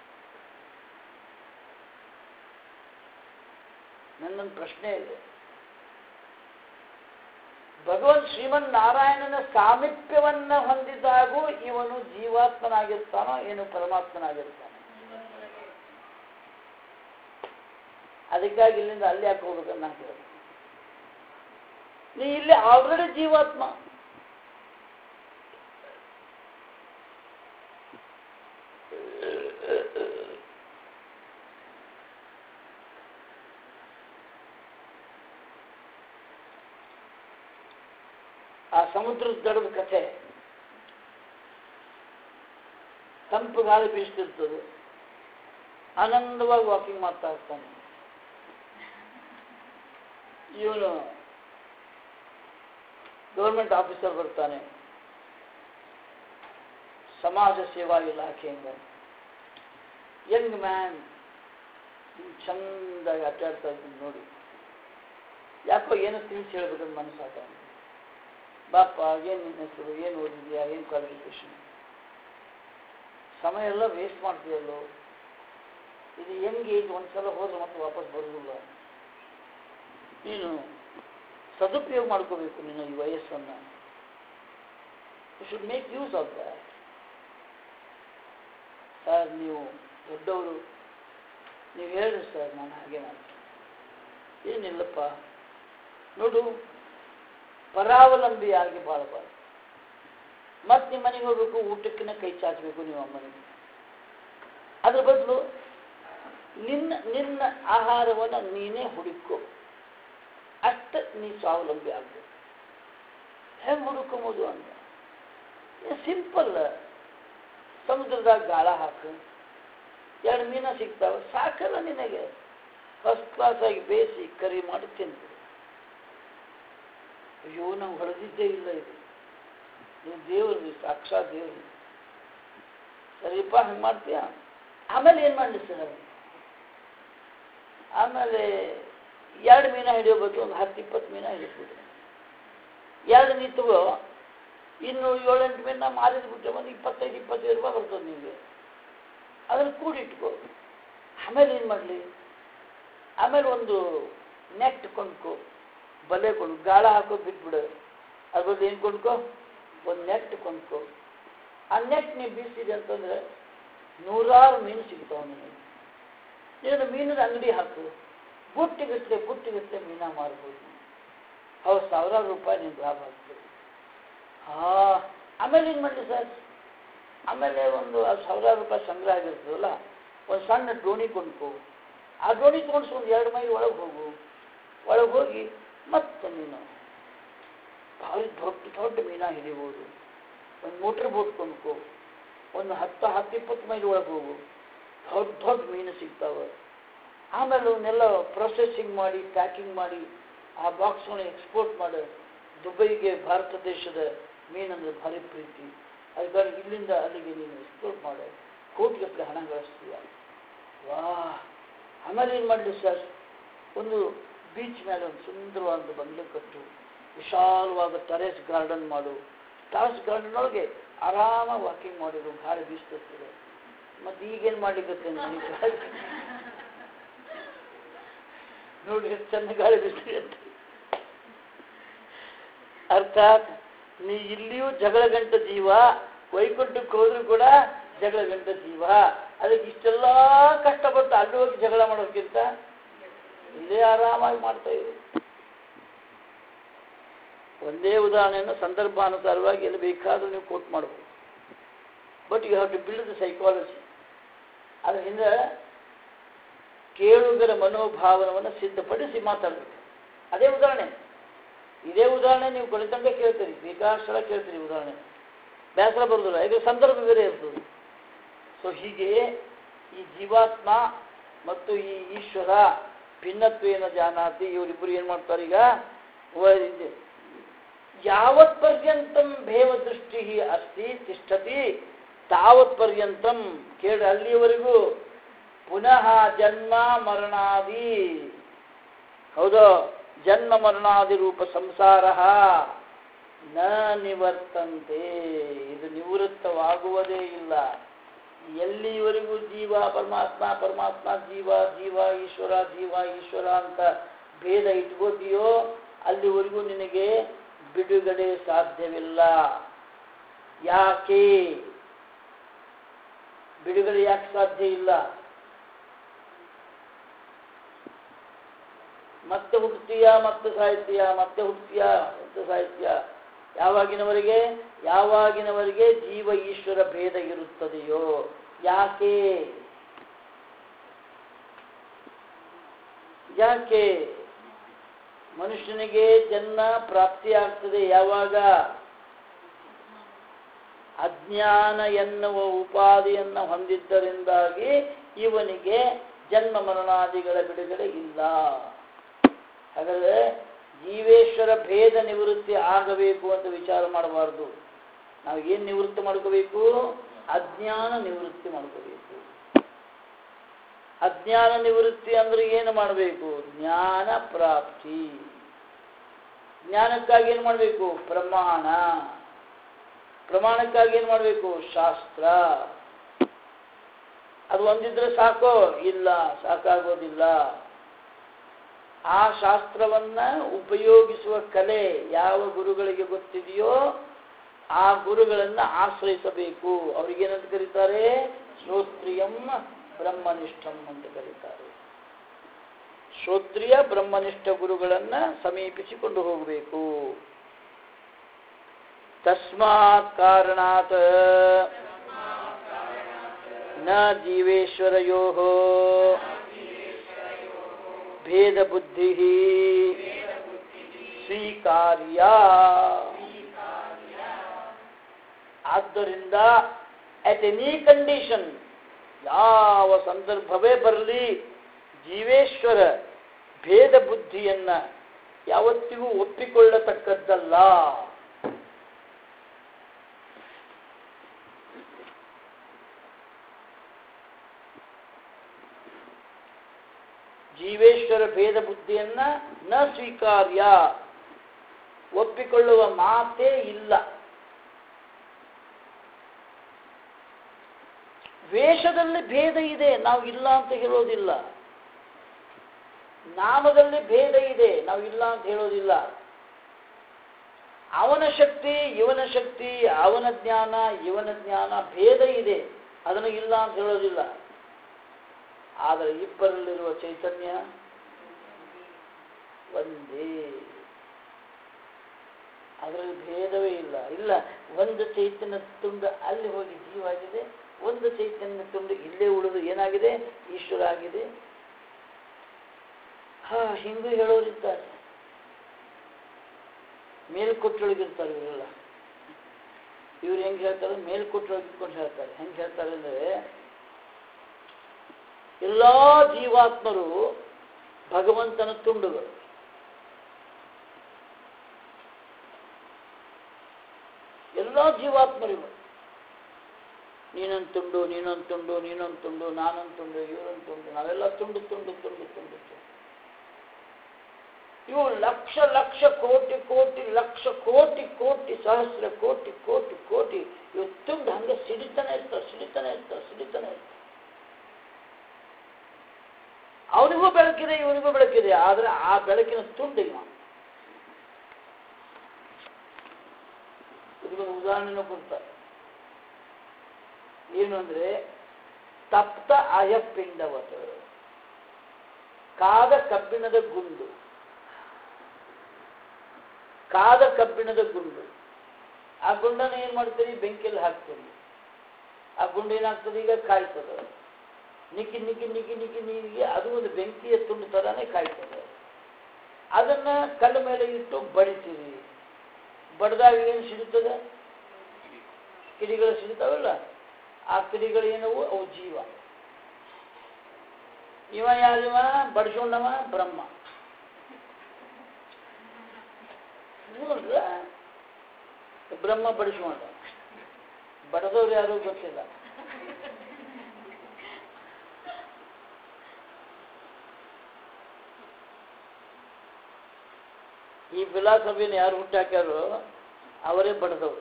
ನನ್ನೊಂದು ಪ್ರಶ್ನೆ ಇದೆ. ಭಗವಂತ ಶ್ರೀಮನ್ ನಾರಾಯಣನ ಸಾಮೀಪ್ಯವನ್ನ ಹೊಂದಿದಾಗೂ ಇವನು ಜೀವಾತ್ಮನಾಗಿರ್ತಾನೋ ಏನು ಪರಮಾತ್ಮನಾಗಿರ್ತಾನೋ? ಅದಕ್ಕಾಗಿ ಇಲ್ಲಿಂದ ಅಲ್ಲಿ ಯಾಕೆ ಹೋಗ್ಬೇಕಂತ ನಾನು ಕೇಳಿದೆ. ನೀ ಇಲ್ಲಿ ಆಲ್ರೆಡಿ ಜೀವಾತ್ಮ. ಆ ಸಮುದ್ರದ ದಡದ ಕಥೆ. ತಂಪು ಗಾಳಿ ಬೀಸ್ತಿರ್ತದೆ, ಆನಂದವಾಗಿ ವಾಕಿಂಗ್ ಮಾಡ್ತಾ ಇರ್ತಾನೆ. ಇವನು ಗೌರ್ಮೆಂಟ್ ಆಫೀಸರ್ ಬರ್ತಾನೆ, ಸಮಾಜ ಸೇವಾ ಇಲಾಖೆಯಿಂದ. ಯಂಗ್ ಮ್ಯಾನ್ ಚಂದಾಗಿ ಅಡ್ಡಾಡ್ತಾ ಇದ್ದೀನಿ ನೋಡಿ. ಯಾಕೋ ಏನೋ ತಿಳಿಸಿ ಹೇಳ್ಬೇಕಂತ ಮನಸ್ಸಾಗ. ಬಾಪ, ಏನು ನಿನ್ನ ಹೆಸರು, ಏನು ಓದಿದ್ಯಾ, ಏನು ಕ್ವಾಲಿಫಿಕೇಶನ್? ಸಮಯ ಎಲ್ಲ ವೇಸ್ಟ್ ಮಾಡ್ತೀಯಲ್ಲೋ. ಇದು ಹೆಂಗೆ ಇದು ಒಂದ್ಸಲ ಹೋದ್ರೆ ಮತ್ತೆ ವಾಪಸ್ ಬರೋದಿಲ್ಲ. ನೀನು ಸದುಪಯೋಗ ಮಾಡ್ಕೋಬೇಕು ನೀನು ಈ ವಯಸ್ಸನ್ನು. You should make use of that. Sir ನೀವು ದೊಡ್ಡವರು, ನೀವು ಹೇಳ್ರಿ ಸರ್, ನಾನು ಹಾಗೆ ಮಾಡ್ತೀನಿ. ಏನಿಲ್ಲಪ್ಪ ನೋಡು, ಪರಾವಲಂಬಿಯಾಗಿ ಬಾಳಬಾರ್ದು. ಮತ್ತೆ ನಿಮ್ಮ ಮನೆಗೆ ಹೋಗ್ಬೇಕು, ಊಟಕ್ಕಿನ್ನ ಕೈ ಚಾಚಬೇಕು ನೀವು ಅಮ್ಮನಿಗೆ. ಅದ್ರ ಬದಲು ನಿನ್ನ ಆಹಾರವನ್ನು ನೀನೇ ಹುಡುಕೋ. ಅಷ್ಟ ನೀ ಸ್ವಾವಲಂಬಿ ಆಗ್ಬೇಕು. ಹೆಂಗೆ ಹುಡುಕೊಂಬೋದು ಅಂತ ಸಿಂಪಲ್. ಸಮುದ್ರದಾಗ ಗಾಳ ಹಾಕು, 2 ಮೀನ ಸಿಗ್ತಾವೆ, ಸಾಕಲ್ಲ ನಿನಗೆ. ಫಸ್ಟ್ ಕ್ಲಾಸ್ ಆಗಿ ಬೇಯಿಸಿ ಕರಿ ಮಾಡಿ ತಿಂದು. ಅಯ್ಯೋ, ನಾವು ಹೊಡೆದಿದ್ದೇ ಇಲ್ಲ, ಇದು ನೀವು ದೇವ್ರದ್ದು, ಸಾಕ್ಷಾತ್ ದೇವ್ರು. ಸರಿಯಪ್ಪ, ಹಂಗೆ ಮಾಡ್ತೀಯ. ಆಮೇಲೆ ಏನು ಮಾಡಲಿ ಸರ್? ಆಮೇಲೆ 2 ಮೀನ ಹಿಡಿಯೋಬೇಕು, ಒಂದು 10-20 ಮೀನ ಹಿಡಿಸ್ಬಿಟ್ಟು 2 ನೀ ತಗೋ, ಇನ್ನು 7-8 ಮೀನ ಮಾರಿದ್ಬಿಟ್ರೆ ಒಂದು 25-25 ರೂಪಾಯಿ ಬರ್ತದೆ ನಿಮಗೆ. ಅದನ್ನು ಕೂಡಿಟ್ಕೋ. ಆಮೇಲೆ ಏನು ಮಾಡಲಿ? ಆಮೇಲೆ ಒಂದು ನೆಟ್ ಕೊಂಡ್ಕೊ, ಬಲೆ ಕೊಂಡು, ಗಾಳ ಹಾಕೋದು ಬಿಟ್ಬಿಡು. ಅದ್ರ ಬದಲು ಏನು ಕೊಂಡ್ಕೊ? ಒಂದು ನೆಟ್ ಕೊಂಡ್ಕೊ. ಆ ನೆಟ್ ನೀವು ಬೀಸಿದೆ ಅಂತಂದರೆ 100 ಮೀನು ಸಿಗ್ತಾವೆ ನಿಮಗೆ. ನೀನು ಮೀನಿನ ಅಂಗಡಿ ಹಾಕು, ಬುಟ್ಟಿಗಟ್ಟಲೆ ಮೀನ ಮಾರ್ಬೋದು. ಹೌದು, 1000 ರೂಪಾಯಿ ನಿಮ್ಗೆ ಲಾಭ ಆಗ್ತದೆ. ಆಮೇಲೆ ಏನು ಮಾಡಲಿ ಸರ್? ಆಮೇಲೆ ಒಂದು 1000 ರೂಪಾಯಿ ಸಂಗ್ರಹ ಆಗಿರ್ತದಲ್ಲ, ಒಂದು ಸಣ್ಣ ದೋಣಿ ಕೊಂಡ್ಕೊ. ಆ ದೋಣಿ ತೊಗೊಂಡು ಒಂದು 2 ಮೈಲ್ ಒಳಗೆ ಹೋಗು. ಒಳಗೆ ಹೋಗಿ ಮತ್ತೆ ನೀನು ಭಾಳ ದೊಡ್ಡ ಮೀನ ಹಿಡಿಬೋದು. ಒಂದು ಮೋಟ್ರ್ ಬೋಟ್ ಕೊಂಡ್ಕೊ, ಒಂದು 10-20 ಮೈಲ್ ಒಳಗೆ ಹೋಗು. ದೊಡ್ಡ ಮೀನು ಸಿಗ್ತಾವೆ. ಆಮೇಲೆ ಅವನ್ನೆಲ್ಲ ಪ್ರೊಸೆಸಿಂಗ್ ಮಾಡಿ, ಪ್ಯಾಕಿಂಗ್ ಮಾಡಿ, ಆ ಬಾಕ್ಸ್ಗಳನ್ನ ಎಕ್ಸ್ಪೋರ್ಟ್ ಮಾಡಿ ದುಬೈಗೆ. ಭಾರತ ದೇಶದ ಮೀನಂದ್ರೆ ಭಾರಿ ಪ್ರೀತಿ. ಅದಕ್ಕಾಗಿ ಇಲ್ಲಿಂದ ಅಲ್ಲಿಗೆ ನೀನು ಎಕ್ಸ್ಪೋರ್ಟ್ ಮಾಡಿ ಕೋಟಿಗಟ್ಟಲೆ ಹಣ ಗಳಿಸ್ತೀಯ. ವಾ! ಆಮೇಲೆ ಏನು ಮಾಡಲಿ ಸರ್? ಒಂದು ಬೀಚ್ ಮೇಲೆ ಒಂದು ಸುಂದರವಾದ ಬಂಗ್ಲೆ ಕಟ್ಟು, ವಿಶಾಲವಾದ ಟೆರೇಸ್ ಗಾರ್ಡನ್ ಮಾಡು. ಟೆರೇಸ್ ಗಾರ್ಡನ್ ಒಳಗೆ ಆರಾಮಾಗಿ ವಾಕಿಂಗ್ ಮಾಡಿದ್ರು, ಗಾಳಿ ಬೀಸ್ತಿರ್ತದೆ. ಮತ್ತು ಈಗೇನು ಮಾಡಲಿಕ್ಕೆ ನೋಡಿ ಎಷ್ಟು ಚಂದ ಗಾಳಿ ಬೀಸ್ತೀವಿ ಅಂತ. ಅರ್ಥಾತ್ ನೀ ಇಲ್ಲಿಯೂ ಜಗಳ ಗಂಟ ಜೀವ, ವೈಕುಂಠಕ್ಕೆ ಹೋದ್ರೂ ಕೂಡ ಜಗಳ ಗಂಟ ಜೀವ. ಅದಕ್ಕೆ ಇಷ್ಟೆಲ್ಲ ಕಷ್ಟಪಟ್ಟು ಅಲ್ಲಿ ಹೋಗಿ ಜಗಳ ಮಾಡೋಕ್ಕಿಂತ ಇಲ್ಲೇ ಆರಾಮಾಗಿ ಮಾಡ್ತಾ ಇದ್ರು. ಒಂದೇ ಉದಾಹರಣೆಯನ್ನು ಸಂದರ್ಭಾನುಸಾರವಾಗಿ ಎಲ್ಲಿ ಬೇಕಾದರೂ ನೀವು ಕೋಟ್ ಮಾಡಬಹುದು. But you have to build the psychology. ಅದ್ರ ಹಿಂದೆ ಕೇಳುಗರ ಮನೋಭಾವನವನ್ನು ಸಿದ್ಧಪಡಿಸಿ ಮಾತಾಡಬೇಕು. ಅದೇ ಉದಾಹರಣೆ, ಇದೇ ಉದಾಹರಣೆ ನೀವು ಕೊನೆತಂಕ ಕೇಳ್ತೀರಿ, ಬೇಕಾದಷ್ಟೆಲ್ಲ ಕೇಳ್ತೀರಿ ಉದಾಹರಣೆ, ಬೇಸರ ಬರೋದಿಲ್ಲ. ಈಗ ಸಂದರ್ಭ ಬೇರೆ ಇರ್ತದೆ. ಸೊ ಹೀಗೆ ಈ ಜೀವಾತ್ಮ ಮತ್ತು ಈ ಈಶ್ವರ ಭಿನ್ನತ್ವೇನ ಜಾನಾತಿ, ಇವರಿಬ್ಬರು ಏನು ಮಾಡ್ತಾರೆ ಈಗ, ಯಾವತ್ ಪರ್ಯಂತಂ ಭೇವ ದೃಷ್ಟಿ ಅಸ್ತಿ ತಿಷ್ಠತಿ ತಾವತ್ ಪರ್ಯಂತಂ, ಕೇಳಿ ಅಲ್ಲಿಯವರೆಗೂ ಪುನಃ ಜನ್ಮ ಮರಣಾದಿ, ಹೌದು, ಜನ್ಮ ಮರಣಾದಿ ರೂಪ ಸಂಸಾರ ನ ನಿವರ್ತಂತೆ, ಇದು ನಿವೃತ್ತವಾಗುವುದೇ ಇಲ್ಲ. ಎಲ್ಲಿವರೆಗೂ ಜೀವ ಪರಮಾತ್ಮ, ಪರಮಾತ್ಮ ಜೀವ, ಜೀವ ಈಶ್ವರ, ಜೀವ ಈಶ್ವರ ಅಂತ ಭೇದ ಇಟ್ಕೋತೀಯೋ ಅಲ್ಲಿವರೆಗೂ ನಿನಗೆ ಬಿಡುಗಡೆ ಸಾಧ್ಯವಿಲ್ಲ. ಯಾಕೆ ಬಿಡುಗಡೆ ಯಾಕೆ ಸಾಧ್ಯ ಇಲ್ಲ? ಮತ್ತೆ ಹುಟ್ಟುತ್ತೀಯ, ಮತ್ತೆ ಸಾಹಿತ್ಯ, ಮತ್ತೆ ಹುಟ್ಟುತ್ತೀಯ, ಮತ್ತೆ ಸಾಹಿತ್ಯ. ಯಾವಾಗಿನವರೆಗೆ? ಯಾವಾಗಿನವರೆಗೆ ಜೀವ ಈಶ್ವರ ಭೇದ ಇರುತ್ತದೆಯೋ. ಯಾಕೆ ಯಾಕೆ ಮನುಷ್ಯನಿಗೆ ಜನ್ಮ ಪ್ರಾಪ್ತಿಯಾಗ್ತದೆ? ಯಾವಾಗ? ಅಜ್ಞಾನ ಎನ್ನುವ ಉಪಾಧಿಯನ್ನು ಹೊಂದಿದ್ದರಿಂದಾಗಿ ಇವನಿಗೆ ಜನ್ಮ ಮರಣಾದಿಗಳ ಬಿಡುಗಡೆ ಇಲ್ಲ. ಹಾಗಾದರೆ ಜೀವೇಶ್ವರ ಭೇದ ನಿವೃತ್ತಿ ಆಗಬೇಕು ಅಂತ ವಿಚಾರ ಮಾಡಬಾರ್ದು. ನಾವು ಏನು ನಿವೃತ್ತಿ ಮಾಡ್ಕೋಬೇಕು? ಅಜ್ಞಾನ ನಿವೃತ್ತಿ ಮಾಡ್ಕೋಬೇಕು. ಅಜ್ಞಾನ ನಿವೃತ್ತಿ ಅಂದ್ರೆ ಏನು ಮಾಡಬೇಕು? ಜ್ಞಾನ ಪ್ರಾಪ್ತಿ. ಜ್ಞಾನಕ್ಕಾಗಿ ಏನು ಮಾಡಬೇಕು? ಪ್ರಮಾಣ. ಪ್ರಮಾಣಕ್ಕಾಗಿ ಏನು ಮಾಡಬೇಕು? ಶಾಸ್ತ್ರ. ಅದು ಒಂದಿದ್ರೆ ಸಾಕೋ? ಇಲ್ಲ, ಸಾಕಾಗೋದಿಲ್ಲ. ಆ ಶಾಸ್ತ್ರವನ್ನ ಉಪಯೋಗಿಸುವ ಕಲೆ ಯಾವ ಗುರುಗಳಿಗೆ ಗೊತ್ತಿದೆಯೋ ಆ ಗುರುಗಳನ್ನ ಆಶ್ರಯಿಸಬೇಕು. ಅವ್ರಿಗೇನಂತ ಕರೀತಾರೆ? ಶ್ರೋತ್ರಿಯಂ ಬ್ರಹ್ಮನಿಷ್ಠಂ ಅಂತ ಕರೀತಾರೆ. ಶ್ರೋತ್ರಿಯ ಬ್ರಹ್ಮನಿಷ್ಠ ಗುರುಗಳನ್ನ ಸಮೀಪಿಸಿಕೊಂಡು ಹೋಗಬೇಕು. ತಸ್ಮಾತ್ ಕಾರಣಾತ್ ನ ಜೀವೇಶ್ವರಯೋಃ ಭೇದ ಬುದ್ಧಿ ಸ್ವೀಕಾರ್ಯ. ಆದ್ದರಿಂದ ಅಟ್ ಎನಿ ಕಂಡೀಷನ್, ಯಾವ ಸಂದರ್ಭವೇ ಬರಲಿ, ಜೀವೇಶ್ವರ ಭೇದ ಬುದ್ಧಿಯನ್ನ ಯಾವತ್ತಿಗೂ ಒಪ್ಪಿಕೊಳ್ಳತಕ್ಕದ್ದಲ್ಲ. ಜೀವೇಶ್ವರ ಭೇದ ಬುದ್ಧಿಯನ್ನ ನ ಸ್ವೀಕಾರ್ಯ, ಒಪ್ಪಿಕೊಳ್ಳುವ ಮಾತೇ ಇಲ್ಲ. ವೇಷದಲ್ಲಿ ಭೇದ ಇದೆ, ನಾವು ಇಲ್ಲ ಅಂತ ಹೇಳೋದಿಲ್ಲ. ನಾಮದಲ್ಲಿ ಭೇದ ಇದೆ, ನಾವು ಇಲ್ಲ ಅಂತ ಹೇಳೋದಿಲ್ಲ. ಅವನ ಶಕ್ತಿ ಇವನ ಶಕ್ತಿ, ಅವನ ಜ್ಞಾನ ಇವನ ಜ್ಞಾನ ಭೇದ ಇದೆ, ಅದನ್ನು ಇಲ್ಲ ಅಂತ ಹೇಳೋದಿಲ್ಲ. ಆದರೆ ಇಬ್ಬರಲ್ಲಿರುವ ಚೈತನ್ಯ ಒಂದೇ, ಅದರಲ್ಲಿ ಭೇದವೇ ಇಲ್ಲ. ಇಲ್ಲ, ಒಂದು ಚೈತನ್ಯ ತುಂಡು ಅಲ್ಲಿ ಹೋಗಿ ಜೀವಾಗಿದೆ, ಒಂದು ಚೈತನ್ಯ ತುಂಡು ಇಲ್ಲೇ ಉಳಿದು ಏನಾಗಿದೆ? ಈಶ್ವರ ಆಗಿದೆ. ಹಿಂದೂ ಹೇಳೋರಿದ್ದಾರೆ, ಮೇಲ್ಕೊಟ್ಟೊಳಗಿರ್ತಾರೆ ಇವರೆಲ್ಲ. ಇವ್ರು ಹೆಂಗೆ ಹೇಳ್ತಾರೆ? ಮೇಲ್ಕೊಟ್ಟೊಳಗಿಟ್ಕೊಂಡು ಹೇಳ್ತಾರೆ. ಹೆಂಗೆ ಹೇಳ್ತಾರೆ ಅಂದರೆ, ಎಲ್ಲ ಜೀವಾತ್ಮರು ಭಗವಂತನ ತುಂಡುಗಳು. ಎಲ್ಲ ಜೀವಾತ್ಮರಿಗೂ ನೀನೊಂದು ತುಂಡು, ನೀನೊಂದು ತುಂಡು, ನೀನೊಂದು ತುಂಡು, ನಾನೊಂದು ತುಂಡು, ಇವರೊಂದು ತುಂಡು, ನಾವೆಲ್ಲ ತುಂಡು ತುಂಡು ತುಂಡು ತುಂಡು ತುಂಡು. ಇವು ಲಕ್ಷ ಲಕ್ಷ ಕೋಟಿ ಕೋಟಿ ಲಕ್ಷ ಕೋಟಿ ಕೋಟಿ ಸಹಸ್ರ ಕೋಟಿ ಕೋಟಿ ಕೋಟಿ ಇವು ತುಂಡು ಹಂಗೆ ಸಿಡಿತಾನೆ ಇರ್ತಾರೆ, ಸಿಡಿತಾನೆ ಇರ್ತಾರೆ, ಸಿಡಿತಾನೆ ಇರ್ತಾರೆ. ಅವನಿಗೆ ಅವನಿಗೂ ಬೆಳಕಿದೆ ಇವನಿಗೂ ಬೆಳಕಿದೆ, ಆದರೆ ಆ ಬೆಳಕಿನ ತುಂಡಿಲ್ಲ. ಇದಕ್ಕೊಂದು ಉದಾಹರಣೆನೂ ಕೊಡ್ತಾರೆ. ಏನು ಅಂದ್ರೆ ತಪ್ತ ಅಯಪಿಂಡವತ, ಕಾದ ಕಬ್ಬಿಣದ ಗುಂಡು, ಕಾದ ಕಬ್ಬಿಣದ ಗುಂಡು. ಆ ಗುಂಡನ್ನು ಏನ್ ಮಾಡ್ತೀರಿ? ಬೆಂಕಿಯಲ್ಲಿ ಹಾಕ್ತೀರಿ. ಆ ಗುಂಡು ಏನಾಗ್ತದೆ? ಈಗ ಕಾಯ್ತದೆ. ನಿಕ್ಕಿ ನಿಕ್ಕಿ ನಿಕ್ಕಿ ನಿಕ್ಕಿ ನೀರಿಗೆ ಅದು ಒಂದು ಬೆಂಕಿಯ ತುಂಡು ತರಾನೇ ಕಾಯ್ತದೆ. ಅದನ್ನ ಕಲ್ಲು ಮೇಲೆ ಇಟ್ಟು ಬಡಿತೀರಿ. ಬಡ್ದಾಗ ಏನು ಸಿಗುತ್ತದೆ? ಕಿಡಿಗಳು ಸಿಗುತ್ತಾವಲ್ಲ, ಆ ಕಿಡಿಗಳು ಏನವು? ಅವು ಜೀವ. ಇವ ಯಾರಿವ? ಬಡಿಸ್ಕೊಂಡವ ಬ್ರಹ್ಮ. ನೋಡ್ರ, ಬ್ರಹ್ಮ ಬಡಿಸ್ಕೊಂಡ. ಬಡದವ್ರು ಯಾರು ಗೊತ್ತಿಲ್ಲ. ಈ ಫಿಲಾಸಫಿನ ಯಾರು ಹುಟ್ಟಾಕ್ಯಾರೋ ಅವರೇ ಬಡದವರು.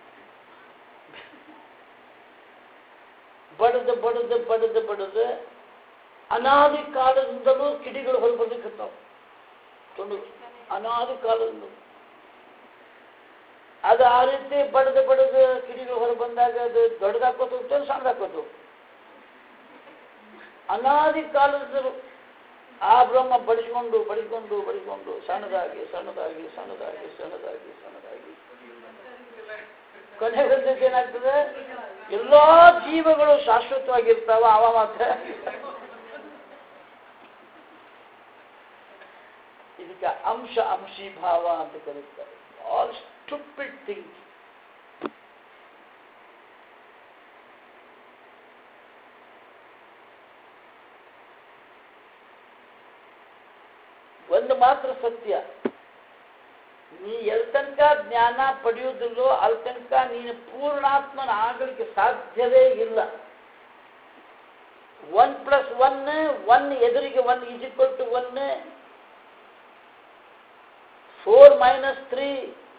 ಬಡದು ಬಡದು ಬಡದು ಬಡದು ಅನಾದಿ ಕಾಲದಿಂದಲೂ ಕಿಡಿಗಳು ಹೊರಬರ್ಲಿಕ್ಕತ್ತಾವ. ಅನಾದಿ ಕಾಲದಿಂದ ಅದು ಆ ರೀತಿ ಬಡದು ಬಡದು ಕಿಡಿಗಳು ಹೊರ ಬಂದಾಗ ಅದು ದೊಡ್ಡದಾಕೋತ ಹೋಗ್ತದೆ, ಸಣ್ಣದಾಕೋತ ಹೋಗ್ತದೆ. ಅನಾದಿ ಕಾಲದಿಂದಲೂ ಆ ಬ್ರಹ್ಮ ಬಡಿಸ್ಕೊಂಡು ಬಡಿಸ್ಕೊಂಡು ಬಡಿಸ್ಕೊಂಡು ಸಣ್ಣದಾಗಿ ಸಣ್ಣದಾಗಿ ಸಣ್ಣದಾಗಿ ಸಣ್ಣದಾಗಿ ಸಣ್ಣದಾಗಿ ಕೊನೆಗೆ ಏನಾಗ್ತದೆ? ಎಲ್ಲಾ ಜೀವಗಳು ಶಾಶ್ವತವಾಗಿರ್ತಾವ, ಅವ ಮಾತ್ರ. ಇದಕ್ಕೆ ಅಂಶ ಅಂಶೀಭಾವ ಅಂತ ಕರೀತಾರೆ. All stupid things. ಒಂದು ಮಾತ್ರ ಸತ್ಯ, ನೀ ಎಲ್ತನಕ ಜ್ಞಾನ ಪಡೆಯುವುದಿಲ್ಲೋ ಅಲ್ಲಿ ತನಕ ನೀನು ಪೂರ್ಣಾತ್ಮನ ಆಗಲಿಕ್ಕೆ ಸಾಧ್ಯವೇ ಇಲ್ಲ. 1+1 1 ಎದುರಿಗೆ 1 = 1, 4 - 3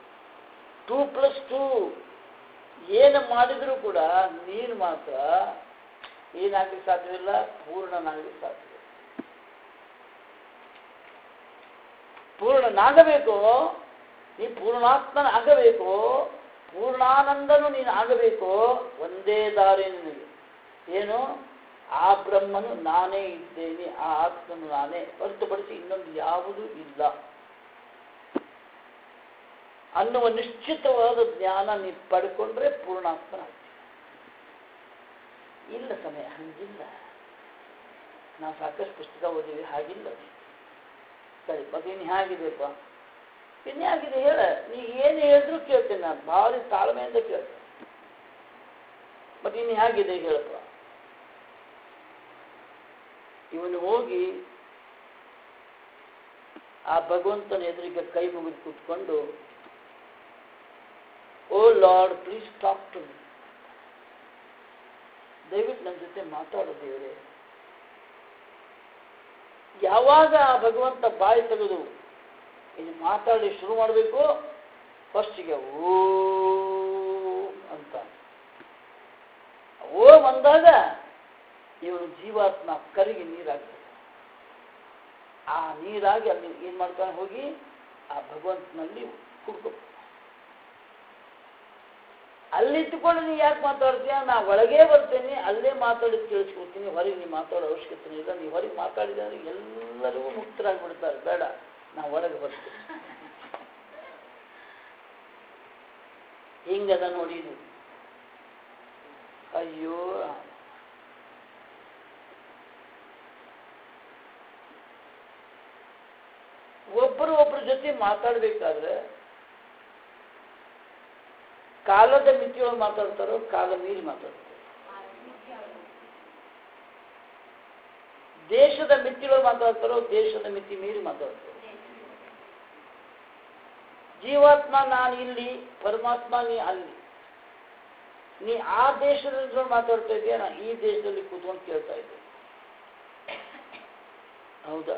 2+2 ಏನು ಮಾಡಿದರೂ ಕೂಡ ನೀನು ಮಾತ್ರ ಏನಾಗಲಿಕ್ಕೆ ಸಾಧ್ಯವಿಲ್ಲ? ಪೂರ್ಣನಾಗಲಿಕ್ಕೆ ಸಾಧ್ಯ. ಪೂರ್ಣನಾಗಬೇಕು, ನೀ ಪೂರ್ಣಾತ್ಮನ ಆಗಬೇಕು, ಪೂರ್ಣಾನಂದನು ನೀನು ಆಗಬೇಕು. ಒಂದೇ ದಾರಿ ನಿನಗೆ. ಏನು? ಆ ಬ್ರಹ್ಮನು ನಾನೇ ಇದ್ದೇನೆ, ಆ ಆತ್ಮನು ನಾನೇ, ಹೊರತುಪಡಿಸಿ ಇನ್ನೊಂದು ಯಾವುದೂ ಇಲ್ಲ ಅನ್ನುವ ನಿಶ್ಚಿತವಾದ ಜ್ಞಾನ ನೀ ಪಡ್ಕೊಂಡ್ರೆ ಪೂರ್ಣಾತ್ಮನ. ಇಲ್ಲ ಸಮಯ ಹಂಗಿಲ್ಲ. ನಾವು ಸಾಕಷ್ಟು ಪುಸ್ತಕ ಓದಿವಿ, ಹಾಗಿಲ್ಲ. ಸರಿ, ಮತ್ತೆ ಇನ್ನು ಹೇಗಿದೆಪ್ಪ? ಇನ್ಯಾಗಿದೆ ಹೇಳ. ನೀ ಏನು ಹೇಳಿದ್ರು ಕೇಳ್ತೇನೆ, ನಾನು ಭಾರಿ ತಾಳ್ಮೆಯಿಂದ ಕೇಳ್ತೇನೆ. ಮತ್ತೆ ಇನ್ನು ಹೇಗಿದೆ ಹೇಳಪ್ಪ. ಇವನು ಹೋಗಿ ಆ ಭಗವಂತನ ಎದುರಿಗೆ ಕೈ ಮುಗಿದು ಕೂತ್ಕೊಂಡು, O Lord please talk to me, ದಯವಿಟ್ಟು ನನ್ನ ಜೊತೆ ಮಾತಾಡೋ ದೇವರೇ. ಯಾವಾಗ ಆ ಭಗವಂತ ಬಾಯಿ ತೆಗೆದು ಇದು ಮಾತಾಡಿ ಶುರು ಮಾಡಬೇಕು, ಫಸ್ಟಿಗೆ ಓಂ ಅಂತ. ಓಂ ಅಂದಾಗ ಇವನು ಜೀವಾತ್ಮ ಕರಿಗೆ ನೀರಾಗ್ತದೆ. ಆ ನೀರಾಗಿ ಅಲ್ಲಿ ಏನ್ ಮಾಡ್ತಾನೆ? ಹೋಗಿ ಆ ಭಗವಂತನಲ್ಲಿ ಕುಡ್ಕೊ. ಅಲ್ಲಿಟ್ಟುಕೊಂಡು ನೀ ಯಾಕೆ ಮಾತಾಡ್ತೀಯ? ನಾ ಒಳಗೇ ಬರ್ತೇನೆ, ಅಲ್ಲೇ ಮಾತಾಡಿ ಕೇಳಿಸ್ಕೊಡ್ತೀನಿ, ಹೊರಗೆ ನೀ ಮಾತಾಡೋ ಅವಶ್ಯಕತೆ ಇಲ್ಲ. ನೀವು ಹೊರಗೆ ಮಾತಾಡಿದ್ರೆ ಎಲ್ಲರಿಗೂ ಮುಕ್ತರಾಗ್ಬಿಡ್ತಾರೆ. ಬೇಡ, ನಾ ಒಳಗೆ ಬರ್ತೀನಿ. ಹಿಂಗದ ನೋಡಿ ಇದು. ಅಯ್ಯೋ, ಒಬ್ಬರು ಒಬ್ಬರ ಜೊತೆ ಮಾತಾಡ್ಬೇಕಾದ್ರೆ ಕಾಲದ ಮಿತಿಯೊಳಗೆ ಮಾತಾಡ್ತಾರೋ ಕಾಲ ಮೀರಿ ಮಾತಾಡ್ತಾರೋ? ದೇಶದ ಮಿತಿಯೊಳಗೆ ಮಾತಾಡ್ತಾರೋ ದೇಶದ ಮಿತಿ ಮೀರಿ ಮಾತಾಡ್ತಾರೋ? ಜೀವಾತ್ಮ ನಾನು ಇಲ್ಲಿ, ಪರಮಾತ್ಮ ನೀ ಅಲ್ಲಿ. ನೀ ಆ ದೇಶದಲ್ಲಿ ಮಾತಾಡ್ತಾ ಇದೆಯಾ, ನಾ ಈ ದೇಶದಲ್ಲಿ ಕೂತ್ಕೊಂಡು ಕೇಳ್ತಾ ಇದ್ದೆ. ಹೌದಾ?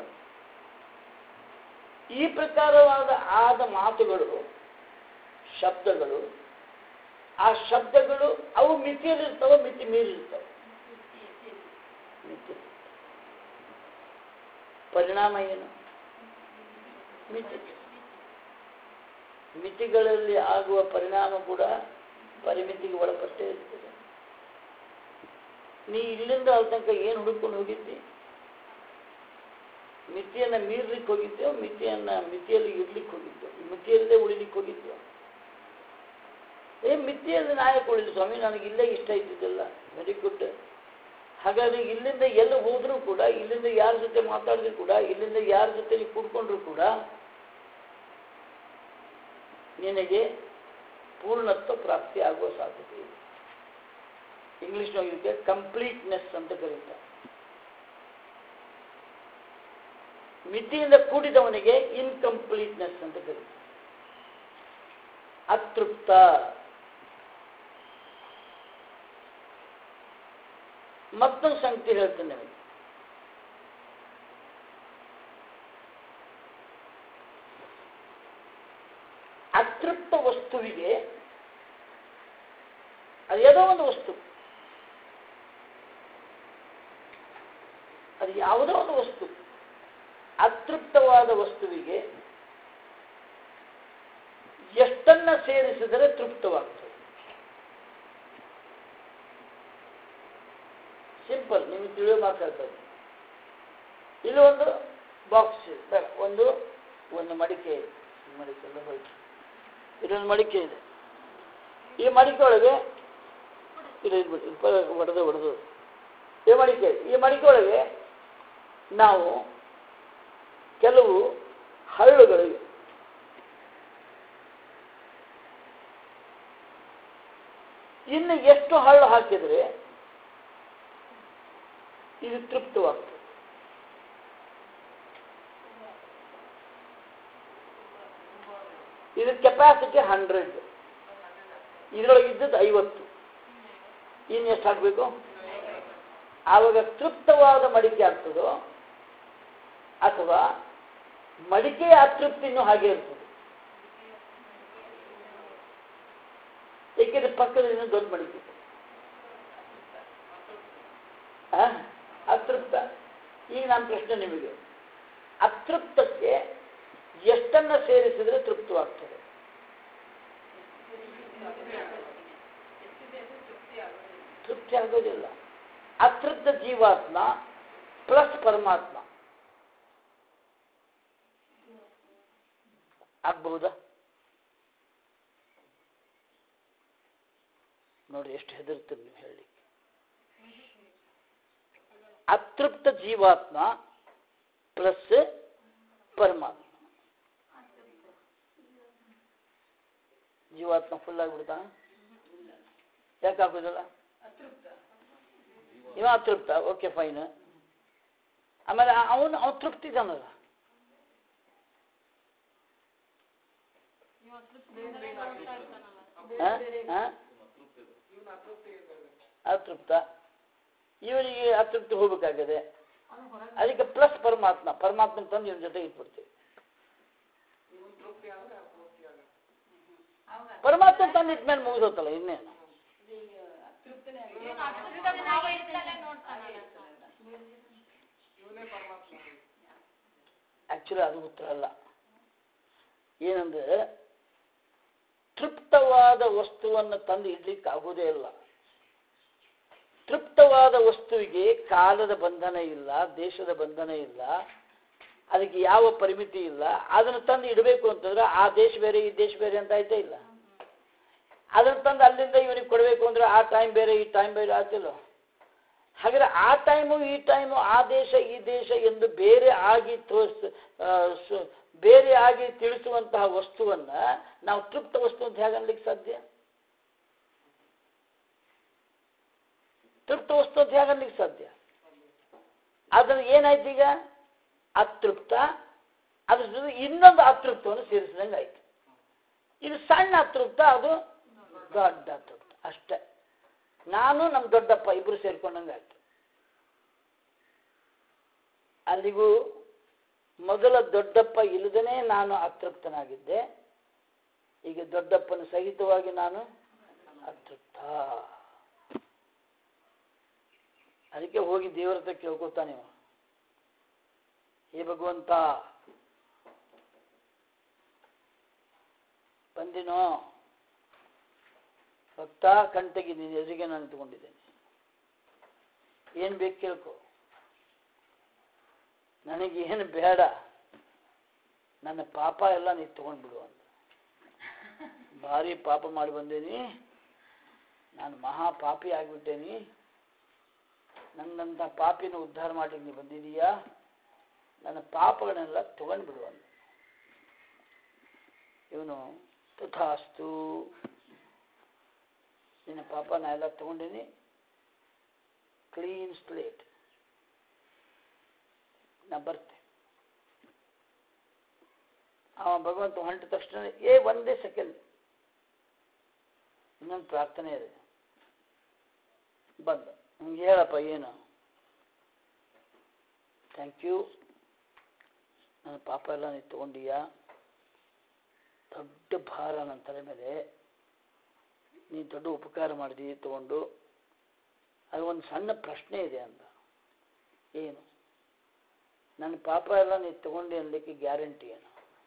ಈ ಪ್ರಕಾರವಾದ ಆದ ಮಾತುಗಳು, ಶಬ್ದಗಳು, ಆ ಶಬ್ದಗಳು ಅವು ಮಿತಿಯಲ್ಲಿರ್ತಾವ, ಮಿತಿ ಮೀರಿರ್ತಾವ. ಮಿತಿ ಪರಿಣಾಮ ಏನು? ಮಿತಿ. ಮಿತಿಗಳಲ್ಲಿ ಆಗುವ ಪರಿಣಾಮ ಕೂಡ ಪರಿಮಿತಿಗೆ ಒಳಪಟ್ಟೇ ಇರ್ತದೆ. ನೀ ಇಲ್ಲಿಂದ ಅಲ್ಲಿ ತನಕ ಏನು ಹುಡುಕೊಂಡು ಹೋಗಿದ್ದಿ? ಮಿತಿಯನ್ನು ಮೀರ್ಲಿಕ್ಕೆ ಹೋಗಿದ್ದೆವು, ಮಿತಿಯಲ್ಲಿ ಇರ್ಲಿಕ್ಕೆ ಹೋಗಿದ್ದೆವು, ಮಿತಿಯಲ್ಲೇ ಉಳಿಲಿಕ್ಕೆ ಹೋಗಿದ್ದೆವು. ಮಿತಿಯಲ್ಲಿ ನಾಯಕ ಉಳಿದು ಸ್ವಾಮಿ, ನನಗೆ ಇಲ್ಲೇ ಇಷ್ಟ ಇದ್ದಿದ್ದಿಲ್ಲ. Very good. ಹಾಗಾದ್ರೆ ಇಲ್ಲಿಂದ ಎಲ್ಲ ಹೋದ್ರೂ ಕೂಡ, ಇಲ್ಲಿಂದ ಯಾರ ಜೊತೆ ಮಾತಾಡಿದ್ರು ಕೂಡ, ಇಲ್ಲಿಂದ ಯಾರ ಜೊತೆ ನೀವು ಕೂಡ್ಕೊಂಡ್ರು ಕೂಡ ನಿನಗೆ ಪೂರ್ಣತ್ವ ಪ್ರಾಪ್ತಿ ಆಗುವ ಸಾಧ್ಯತೆ ಇದೆ. ಇಂಗ್ಲಿಷ್ನಾಗ ಇದಕ್ಕೆ ಕಂಪ್ಲೀಟ್ನೆಸ್ ಅಂತ ಕರೀತಾರೆ. ಮಿತಿಯಿಂದ ಕೂಡಿದವನಿಗೆ ಇನ್ಕಂಪ್ಲೀಟ್ನೆಸ್ ಅಂತ ಕರೀತಾರೆ. ಅತೃಪ್ತ. ಮತ್ತೊಂದು ಸಂಗತಿ ಹೇಳ್ತೇನೆ ನಿಮಗೆ. ಅತೃಪ್ತ ವಸ್ತುವಿಗೆ, ಅದು ಯಾವುದೋ ಒಂದು ವಸ್ತು, ಅದು ಯಾವುದೋ ಒಂದು ವಸ್ತು, ಅತೃಪ್ತವಾದ ವಸ್ತುವಿಗೆ ಎಷ್ಟನ್ನ ಸೇರಿಸಿದರೆ ತೃಪ್ತವಾಗ್ತದೆ? ಸಿಂಪಲ್, ನೀವು ತಿಳಿಯೋ ಮಾತಾಡ್ತಾರೆ. ಇಲ್ಲಿ ಒಂದು ಬಾಕ್ಸ್ ಇದೆ, ಒಂದು ಮಡಿಕೆ ಇದೆ. ಮಡಿಕೆ ಹೋಯ್ತು. ಇಲ್ಲೊಂದು ಮಡಿಕೆ ಇದೆ. ಈ ಮಡಿಕೆ ಒಳಗೆ ಹೊಡೆದು ಈ ಮಡಿಕೆ ಒಳಗೆ ನಾವು ಕೆಲವು ಹಳ್ಳುಗಳಿವೆ. ಇನ್ನು ಎಷ್ಟು ಹಳ್ಳು ಹಾಕಿದರೆ ಇದು ತೃಪ್ತವಾಗ್ತದೆ? ಇದು ಕೆಪಾಸಿಟಿ 100, ಇದರೊಳಗೆ ಇದ್ದದ್ದು 50. ಇನ್ನು ಎಷ್ಟು ಹಾಕಬೇಕು? ಆವಾಗ ತೃಪ್ತವಾದ ಮಡಿಕೆ ಆಗ್ತದೋ ಅಥವಾ ಮಡಿಕೆಯ ಅತೃಪ್ತಿ ಇನ್ನೂ ಹಾಗೆ ಇರ್ತದೆ? ಏಕೆಂದ್ರೆ ಪಕ್ಕದಲ್ಲಿ ದೊಡ್ಡ ಮಡಿಕೆ ಅತೃಪ್ತ. ಈಗ ನನ್ನ ಪ್ರಶ್ನೆ ನಿಮಗೆ, ಅತೃಪ್ತಕ್ಕೆ ಎಷ್ಟನ್ನ ಸೇರಿಸಿದ್ರೆ ತೃಪ್ತವಾಗ್ತದೆ? ತೃಪ್ತಿ ಆಗೋದಿಲ್ಲ. ಅತೃಪ್ತ ಜೀವಾತ್ಮ ಪ್ಲಸ್ ಪರಮಾತ್ಮ ಆಗ್ಬಹುದಾ? ನೋಡಿ ಎಷ್ಟು ಹೆದರ್ತೀರಿ ನೀವು ಹೇಳಿ. ಅತೃಪ್ತ ಜೀವಾತ್ಮ ಪ್ಲಸ್ ಪರಮಾತ್ಮ. ಜೀವಾತ್ಮ ಫುಲ್ ಆಗಿಬಿಡ್ತಾ? ಯಾಕೆ ಆಗೋದಿಲ್ಲ? ಇವ ಅತೃಪ್ತ, ಓಕೆ ಫೈನ್. ಆಮೇಲೆ ಅವನು ತೃಪ್ತಿ ಇದ್ದಾನಲ್ಲ, ಅತೃಪ್ತ. ಇವನಿಗೆ ಅತೃಪ್ತಿ ಹೋಗ್ಬೇಕಾಗಿದೆ. ಅದಕ್ಕೆ ಪ್ಲಸ್ ಪರಮಾತ್ಮನ ತಂದು ಇವನ ಜೊತೆ ಇಟ್ಬಿಡ್ತೀವಿ. ಪರಮಾತ್ಮ ತಂದು ಇಟ್ಮೇಲೆ ಮುಗಿದೋತಲ್ಲ, ಇನ್ನೇನು? ಆಕ್ಚುಲಿ ಅದು ಉತ್ತರ ಅಲ್ಲ. ಏನಂದ್ರೆ ತೃಪ್ತವಾದ ವಸ್ತುವನ್ನು ತಂದು ಇಡ್ಲಿಕ್ಕೆ ಆಗೋದೇ ಇಲ್ಲ. ತೃಪ್ತವಾದ ವಸ್ತುವಿಗೆ ಕಾಲದ ಬಂಧನ ಇಲ್ಲ, ದೇಶದ ಬಂಧನ ಇಲ್ಲ, ಅದಕ್ಕೆ ಯಾವ ಪರಿಮಿತಿ ಇಲ್ಲ. ಅದನ್ನು ತಂದು ಇಡಬೇಕು ಅಂತಂದ್ರೆ ಆ ದೇಶ ಬೇರೆ ಈ ದೇಶ ಬೇರೆ ಅಂತ ಆಯ್ತಾ ಇಲ್ಲ. ಅದನ್ನು ತಂದು ಅಲ್ಲಿಂದ ಇವನಿಗೆ ಕೊಡಬೇಕು ಅಂದ್ರೆ ಆ ಟೈಮ್ ಬೇರೆ ಈ ಟೈಮ್ ಬೇರೆ ಆಗ್ತಿಲ್ಲ. ಹಾಗಾದ್ರೆ ಆ ಟೈಮು ಈ ಟೈಮು, ಆ ದೇಶ ಈ ದೇಶ ಎಂದು ಬೇರೆ ಆಗಿ ತಿಳಿಸುವಂತಹ ವಸ್ತುವನ್ನ ನಾವು ತೃಪ್ತ ವಸ್ತು ಅಂತ ಹೇಗೆ ಅನ್ಲಿಕ್ಕೆ ಸಾಧ್ಯ? ತೃಪ್ತ ವಸ್ತು ಅಂತ ಹೇಗೆ ಅನ್ಲಿಕ್ಕೆ ಸಾಧ್ಯ? ಅದನ್ನು ಏನಾಯ್ತು ಈಗ? ಅತೃಪ್ತ, ಅದ್ರ ಜೊತೆ ಇನ್ನೊಂದು ಅತೃಪ್ತವನ್ನು ಸೇರಿಸಿದಂಗೆ ಆಯ್ತು. ಇದು ಸಣ್ಣ ಅತೃಪ್ತ, ಅದು ದೊಡ್ಡ ಅತೃಪ್ತ ಅಷ್ಟೇ. ನಾನು ನಮ್ಮ ದೊಡ್ಡಪ್ಪ ಇಬ್ರು ಸೇರ್ಕೊಂಡಂಗೆ ಆಯ್ತು. ಅಲ್ಲಿಗೂ ಮೊದಲ ದೊಡ್ಡಪ್ಪ ಇಲ್ಲದೇ ನಾನು ಅತೃಪ್ತನಾಗಿದ್ದೆ, ಈಗ ದೊಡ್ಡಪ್ಪನ ಸಹಿತವಾಗಿ ನಾನು ಅತೃಪ್ತ. ಅದಕ್ಕೆ ಹೋಗಿ ದೇವರ ಹತ್ರ ಕೇಳ್ಕೊತಾನೆ, ಹೇ ಭಗವಂತ ಬಂದಿನೋ ಭಕ್ತ ಕಣ್ತೆಗಿ ನೀನು ಎದುರಿಗೆ ನಾನು ನಿಂತ್ಕೊಂಡಿದ್ದೇನೆ, ಏನು ಬೇಕು ಕೇಳ್ಕೊ, ನನಗೇನು ಬೇಡ, ನನ್ನ ಪಾಪ ಎಲ್ಲ ನೀನು ತಗೊಂಡ್ಬಿಡು ಅಂತ. ಭಾರಿ ಪಾಪ ಮಾಡಿ ಬಂದೇನಿ, ನಾನು ಮಹಾಪಾಪಿ ಆಗಿಬಿಟ್ಟೇನಿ, ನನ್ನಂಥ ಪಾಪಿನ ಉದ್ಧಾರ ಮಾಡ್ಲಿಕ್ಕೆ ನೀನು ಬಂದಿದೀಯಾ, ನನ್ನ ಪಾಪಗಳನ್ನೆಲ್ಲ ತಗೊಂಡ್ಬಿಡು ಅಂತ. ಇವನು ತಥಾಸ್ತು, ನಿನ್ನ ಪಾಪ ನಾ ಎಲ್ಲ ತಗೊಂಡೀನಿ, ಕ್ಲೀನ್ ಸ್ಲೇಟ್, ನಾ ಬರ್ತೆ. ಅವ ಭಗವಂತ ಹೊಂಟ ತಕ್ಷಣ ಒಂದೇ ಸೆಕೆಂಡ್ ಇನ್ನೊಂದು ಪ್ರಾರ್ಥನೆ ಇದೆ, ಬಂದ ನಿಮ್ಗೆ ಹೇಳಪ್ಪ ಏನು, ಥ್ಯಾಂಕ್ ಯು, ನನ್ನ ಪಾಪ ಎಲ್ಲ ನೀನು ತಗೊಂಡೀಯಾ, ದೊಡ್ಡ ಭಾರ ನನ್ನ ತಲೆ ಮೇಲೆ, ನೀನು ದೊಡ್ಡ ಉಪಕಾರ ಮಾಡಿದಿ ತಗೊಂಡು, ಅದು ಒಂದು ಸಣ್ಣ ಪ್ರಶ್ನೆ ಇದೆ ಅಂತ. ಏನು, ನನ್ನ ಪಾಪ ಎಲ್ಲ ನೀನು ತಗೊಂಡು ಅನ್ಲಿಕ್ಕೆ ಗ್ಯಾರಂಟಿ ಏನು?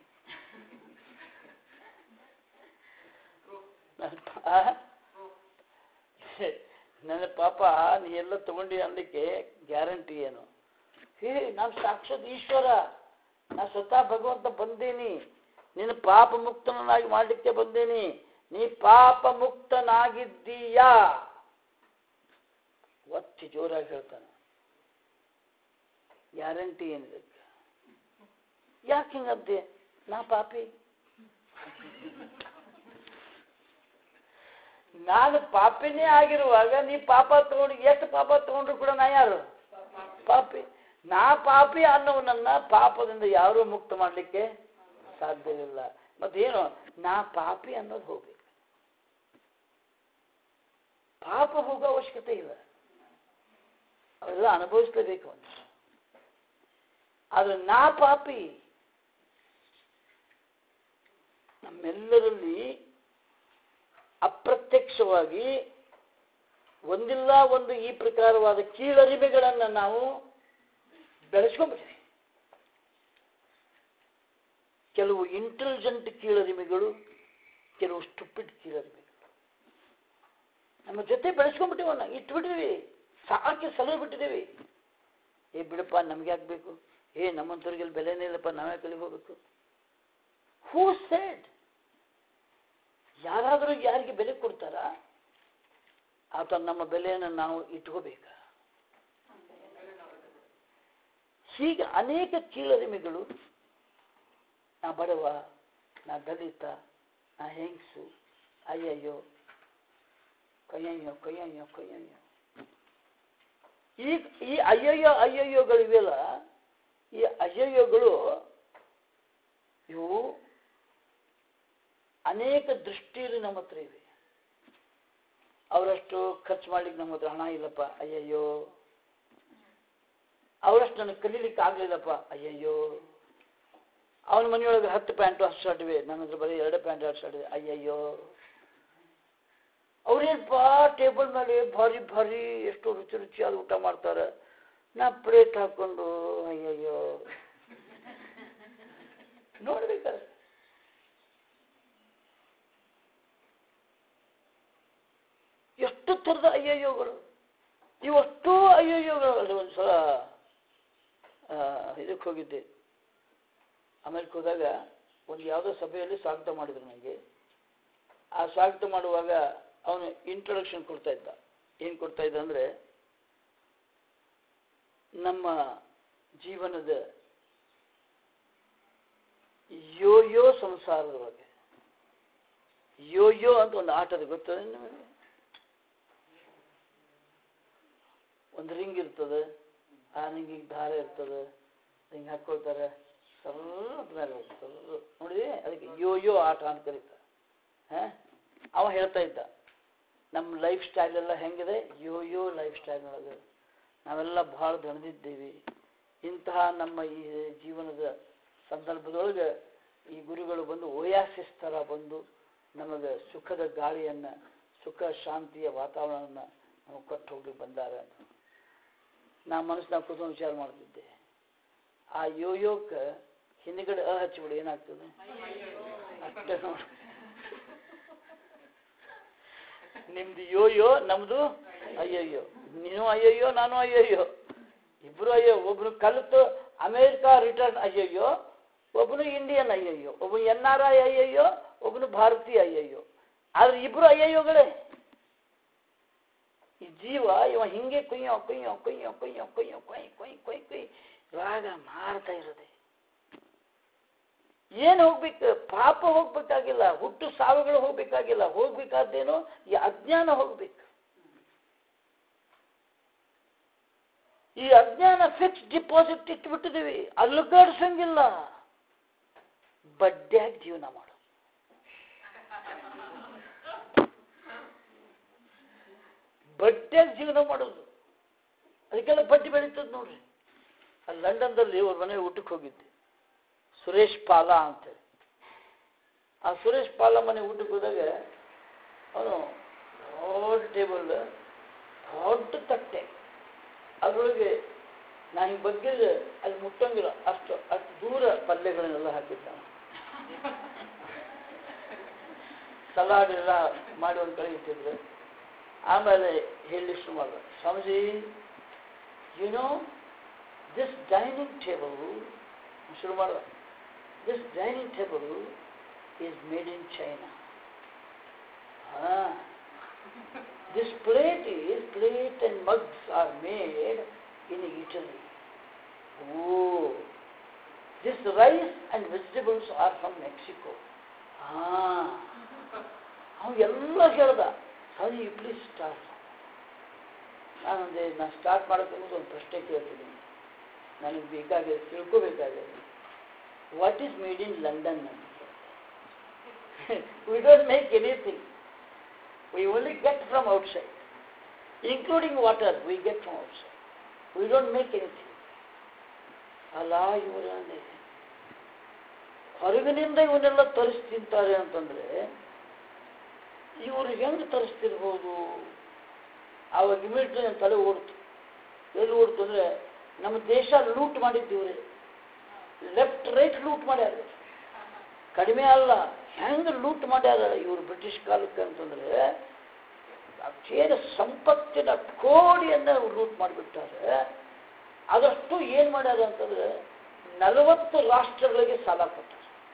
ನನ್ನ ಪಾಪ ನೀ ಎಲ್ಲ ತಗೊಂಡಿ ಅನ್ಲಿಕ್ಕೆ ಗ್ಯಾರಂಟಿ ಏನು? ಹೇ ನಾನು ಸಾಕ್ಷಾತ್ ಈಶ್ವರ, ನಾ ಸ್ವತಃ ಭಗವಂತ ಬಂದೇನಿ, ನಿನ್ನ ಪಾಪ ಮುಕ್ತನಾಗಿ ಮಾಡಲಿಕ್ಕೆ ಬಂದೇನಿ, ನೀ ಪಾಪ ಮುಕ್ತನಾಗಿದ್ದೀಯಾ ಒತ್ತಿ ಜೋರಾಗಿ ಹೇಳ್ತಾನೆ. ಗ್ಯಾರಂಟಿ ಏನಿದಕ್ಕೆ? ಯಾಕೆ ಹಿಂಗಂತೆ? ನಾ ಪಾಪಿ, ನಾನು ಪಾಪಿನೇ ಆಗಿರುವಾಗ ನೀ ಪಾಪ ತಗೊಂಡು ಎಷ್ಟು ಪಾಪ ತಗೊಂಡ್ರು ಕೂಡ ನಾ ಯಾರು? ಪಾಪಿ. ನಾ ಪಾಪಿ ಅನ್ನೋನನ್ನ ಪಾಪದಿಂದ ಯಾರೂ ಮುಕ್ತ ಮಾಡಲಿಕ್ಕೆ ಸಾಧ್ಯವಿಲ್ಲ. ಮತ್ತೇನು, ನಾ ಪಾಪಿ ಅನ್ನೋದು ಹೋಗ್ಬೇಕು, ಪಾಪ ಹೋಗೋ ಅವಶ್ಯಕತೆ ಇಲ್ಲ, ಅವೆಲ್ಲ ಅನುಭವಿಸ್ಲೇಬೇಕು ಅಂತ. ಆದ್ರೆ ನಾ ಪಾಪಿ, ನಮ್ಮೆಲ್ಲರಲ್ಲಿ ಅಪ್ರತ್ಯಕ್ಷವಾಗಿ ಒಂದಿಲ್ಲ ಒಂದು ಈ ಪ್ರಕಾರವಾದ ಕೀಳರಿಮೆಗಳನ್ನು ನಾವು ಬೆಳೆಸ್ಕೊಂಡ್ಬಿಟ್ಟಿವಿ. ಕೆಲವು ಇಂಟೆಲಿಜೆಂಟ್ ಕೀಳರಿಮೆಗಳು, ಕೆಲವು ಸ್ಟುಪಿಡ್ ಕೀಳರಿಮೆಗಳು ನಮ್ಮ ಜೊತೆ ಬೆಳೆಸ್ಕೊಂಡ್ಬಿಟ್ಟಿವನ್ನ, ಇಟ್ಬಿಟ್ಟಿವಿ, ಸಾಕಿ ಸಲಹೆ ಬಿಟ್ಟಿದ್ದೀವಿ. ಬಿಡಪ್ಪ ನಮ್ಗೆ ಆಗ್ಬೇಕು, ನಮ್ಮಂಥವ್ರಿಗೆಲ್ಲ ಬೆಲೆನೇ ಇಲ್ಲಪ್ಪ, ನಾವೇ ಕಲಿಗೆ ಹೋಗ್ಬೇಕು. Who said? ಯಾರಾದರೂ ಯಾರಿಗೆ ಬೆಲೆ ಕೊಡ್ತಾರ? ಆತ ನಮ್ಮ ಬೆಲೆಯನ್ನು ನಾವು ಇಟ್ಕೋಬೇಕ. ಹೀಗೆ ಅನೇಕ ಕೀಳರಿಮೆಗಳು, ನಾ ಬಡವ, ನಾ ದಲಿತ, ನಾ ಹೆಂಗಸು, ಅಯ್ಯಯ್ಯೋ ಕಯ್ಯಯ್ಯೋ ಕಯ್ಯಯ್ಯೋ ಕಯ್ಯಯ್ಯೋ, ಈ ಅಯ್ಯಯ್ಯೋ ಅಯ್ಯಯ್ಯೋಗಳಿವೆಲ್ಲ, ಈ ಅಯ್ಯಯ್ಯೋಗಳು ಇವು ಅನೇಕ ದೃಷ್ಟಿಯಲ್ಲಿ ನಮ್ಮ ಹತ್ರ ಇವೆ. ಅವರಷ್ಟು ಖರ್ಚು ಮಾಡ್ಲಿಕ್ಕೆ ನಮ್ಮ ಹತ್ರ ಹಣ ಇಲ್ಲಪ್ಪ, ಅಯ್ಯಯ್ಯೋ. ಅವರಷ್ಟು ನನಗೆ ಕಲೀಲಿಕ್ಕೆ ಆಗ್ಲಿಲ್ಲಪ್ಪ, ಅಯ್ಯಯ್ಯೋ. ಅವನ ಮನೆಯೊಳಗೆ 10 ಪ್ಯಾಂಟು 10 ಶರ್ಟ್ ಇವೆ, ನನ್ನ ಹತ್ರ ಬರೀ 2 ಪ್ಯಾಂಟ್ 2 ಶರ್ಟ್ ಇದೆ, ಅಯ್ಯಯ್ಯೋ. ಅವ್ರೇನಪ್ಪ ಟೇಬಲ್ ಮೇಲೆ ಭಾರಿ ಭಾರಿ ಎಷ್ಟು ರುಚಿ ರುಚಿಯಾದ ಊಟ ಮಾಡ್ತಾರೆ, ನಾ ಪ್ಲೇಟ್ ಹಾಕೊಂಡು ಅಯ್ಯಯ್ಯೋ. ನೋಡ್ಬೇಕಾದ್ರೆ ಎಷ್ಟು ಥರದ ಅಯ್ಯಯ್ಯೋಗಳು, ಇವಷ್ಟು ಅಯ್ಯಯ್ಯೋಗಳು. ಅಲ್ಲಿ ಒಂದ್ಸಲ ಇದಕ್ಕೆ ಹೋಗಿದ್ದೆ, ಅಮೆರಿಕ ಹೋದಾಗ ಒಂದು ಯಾವುದೋ ಸಭೆಯಲ್ಲಿ ಸ್ವಾಗತ ಮಾಡಿದ್ರು ನನಗೆ. ಆ ಸ್ವಾಗತ ಮಾಡುವಾಗ ಅವನು ಇಂಟ್ರೊಡಕ್ಷನ್ ಕೊಡ್ತಾ ಇದ್ದ. ಏನು ಕೊಡ್ತಾ ಇದ್ದ ಅಂದರೆ, ನಮ್ಮ ಜೀವನದ ಯೋಯೋ ಸಂಸಾರದ ಬಗ್ಗೆ. ಯೋಯೋ ಅಂತ ಒಂದು ಆಟದ ಗೊತ್ತದೆ ನಿಮಗೆ? ಒಂದು ರಿಂಗ್ ಇರ್ತದೆ, ಆ ರಿಂಗಿಗೆ ದಾರ ಇರ್ತದೆ, ರಿಂಗ್ ಹಾಕ್ಕೊಳ್ತಾರೆ, ಸ್ವಲ್ಪ ಮೇಲೆ ಹೋಗ್ತದೆ ನೋಡಿ, ಅದಕ್ಕೆ ಯೋಯೋ ಆಟ ಅಂತ ಕರೀತಾರೆ. ಅವ ಹೇಳ್ತಾ ಇದ್ದ, ನಮ್ಮ ಲೈಫ್ ಸ್ಟೈಲ್ ಎಲ್ಲ ಹೆಂಗಿದೆ, ಯೋಯೋ ಲೈಫ್ ಸ್ಟೈಲ್ ಒಳಗೆ ನಾವೆಲ್ಲ ಭಾಳ ದಣಿದಿದ್ದೀವಿ. ಇಂತಹ ನಮ್ಮ ಈ ಜೀವನದ ಸಂದರ್ಭದೊಳಗೆ ಈ ಗುರುಗಳು ಬಂದು ಓಯಾಸಿಸ್ ಥರ ಬಂದು ನಮಗೆ ಸುಖದ ಗಾಳಿಯನ್ನು, ಸುಖ ಶಾಂತಿಯ ವಾತಾವರಣವನ್ನು ನಾವು ಕೊಟ್ಟು ಹೋಗ್ಲಿಕ್ಕೆ ಬಂದಾರೆ ಅಂತ ನಾ ಮನಸ್ಸಿನಾಗ ಕೂತ್ಕೊಂಡು ವಿಚಾರ ಮಾಡ್ತಿದ್ದೆ. ಆ ಯೋಯೋಕ್ಕೆ ಹಿಂದ್ಗಡೆ ಹಚ್ಚಿಬಿಡು, ಏನಾಗ್ತದೆ ಅಷ್ಟೇ ನೋಡಿ. ನಿಮ್ದು ಯೋಯೋ, ನಮ್ದು ಅಯ್ಯಯ್ಯೋ. ನೀನು ಅಯ್ಯಯ್ಯೋ, ನಾನು ಅಯ್ಯಯ್ಯೋ, ಇಬ್ರು ಅಯ್ಯೋ. ಒಬ್ರು ಕಲಿತು ಅಮೇರಿಕಾ ರಿಟರ್ನ್ ಅಯ್ಯಯ್ಯೋ, ಒಬ್ಬನು ಇಂಡಿಯನ್ ಅಯ್ಯಯ್ಯೋ, ಒಬ್ಬನು NRI ಅಯ್ಯಯ್ಯೋ, ಒಬ್ಬನು ಭಾರತೀಯ ಅಯ್ಯಯ್ಯೋ. ಆದ್ರೆ ಇಬ್ರು ಅಯ್ಯಯ್ಯೋಗಳೇ. ಈ ಜೀವ ಇವ ಹಿಂಗೆ ಕೊಯ್ಯೋ ಕೊಯ್ಯೋ ಕೊಯ್ಯೋ ಕೊಯ್ಯೋ ಕೊಯ್ಯೋ ಕೊಯ್ ಕೊಯ್ ಕೊಯ್ ಕೊಯ್ ರಾಗ ಮಾಡ್ತಾ ಇರೋದೆ. ಏನು ಹೋಗ್ಬೇಕು? ಪಾಪ ಹೋಗ್ಬೇಕಾಗಿಲ್ಲ, ಹುಟ್ಟು ಸಾವುಗಳು ಹೋಗ್ಬೇಕಾಗಿಲ್ಲ. ಹೋಗ್ಬೇಕಾದ್ದೇನು? ಈ ಅಜ್ಞಾನ ಹೋಗ್ಬೇಕು. ಈ ಅಜ್ಞಾನ ಫಿಕ್ಸ್ ಡಿಪಾಸಿಟ್ ಇಟ್ಬಿಟ್ಟಿದ್ದೀವಿ, ಅಲ್ಲುಗಾಡ್ಸಂಗಿಲ್ಲ. ಬಡ್ಡ್ಯಾಗ ಜೀವನ ಮಾಡು. ಬಡ್ಡ್ಯಾಗ ಜೀವನ ಮಾಡೋದು, ಅದಕ್ಕೆಲ್ಲ ಬಡ್ಡಿ ಬೆಳೀತದೆ ನೋಡ್ರಿ. ಅಲ್ಲಿ ಲಂಡನ್ದಲ್ಲಿ ಅವ್ರ ಮನೆ ಊಟಕ್ಕೆ ಹೋಗಿದ್ದೆ, ಸುರೇಶ್ ಪಾಲ ಅಂತೇಳಿ. ಆ ಸುರೇಶ್ ಪಾಲ ಮನೆ ಊಟಕ್ಕೆ ಹೋದಾಗ ಅವನು ದೊಡ್ಡ ಟೇಬಲ್, ದೊಡ್ಡ ತಟ್ಟೆ, ಅದರೊಳಗೆ ನಾನು ಹಿಂಗೆ ಬಗ್ಗಿದ್ರೆ ಅಲ್ಲಿ ಮುಟ್ಟಂಗಿಲ್ಲ, ಅಷ್ಟು ದೂರ ಪಲ್ಯಗಳನ್ನೆಲ್ಲ ಹಾಕಿದ್ದ. ಸಲಾಡ್ ಎಲ್ಲ ಮಾಡಿ ಒಂದು ಕಡೆ ಇಟ್ಟಿದ್ರು. ಆಮೇಲೆ ಹೇಳಿ ಶುರು ಮಾಡಿದ, Swamiji, you know this dining table, ಶುರು ಮಾಡಿದ, this dining table is made in China. This plate and mugs are made in Italy. Oh, this rice and vegetables are from Mexico. ಅವನು ಎಲ್ಲ ಹೇಳ್ದ. ಸರಿ, ಯು ಪ್ಲೀಸ್ ಸ್ಟಾರ್ಟ್. ನಾನು ಸ್ಟಾರ್ಟ್ ಮಾಡೋಕ್ಕೆ ಒಂದು ಪ್ರಶ್ನೆ ಕೇಳ್ತೀನಿ, ನನಗೆ ಬೇಕಾಗಿದೆ, ತಿಳ್ಕೋಬೇಕಾಗಿದೆ. What is made in London? We don't make anything. We only get from outside, including water we get from outside. We don't make anything. ಅಲ್ಲ ಇವರನ್ನೇ ಹೊರಗಿನಿಂದ ಇವನ್ನೆಲ್ಲ ತರಿಸಿ ತಿಂತಾರೆ ಅಂತಂದ್ರೆ ಇವರು ಹೆಂಗೆ ತರಿಸ್ತಿರ್ಬೋದು? ಆವಾಗ ಇಮಿಡಿಯೇಟ್ಲಿ ನನ್ನ ತಲೆ ಓಡ್ತು. ಎಲ್ಲಿ ಓಡ್ತು ಅಂದರೆ, ನಮ್ಮ ದೇಶ ಲೂಟ್ ಮಾಡಿದ್ದೀವ್ರಿ, ಲೆಫ್ಟ್ ರೈಟ್ ಲೂಟ್ ಮಾಡ್ಯಾರ. ಕಡಿಮೆ ಅಲ್ಲ, ಹೆಂಗೆ ಲೂಟ್ ಮಾಡ್ಯಾರ ಇವರು ಬ್ರಿಟಿಷ್ ಕಾಲಕ್ಕೆ ಅಂತಂದ್ರೆ, ಏನು ಸಂಪತ್ತಿನ ಕೋಡಿಯನ್ನು ಲೂಟ್ ಮಾಡಿಬಿಟ್ಟಾರೆ. ಅದಷ್ಟು ಏನು ಮಾಡ್ಯಾರ ಅಂತಂದ್ರೆ 40 ರಾಷ್ಟ್ರಗಳಿಗೆ ಸಾಲ ಕೊಟ್ಟಾರೆ.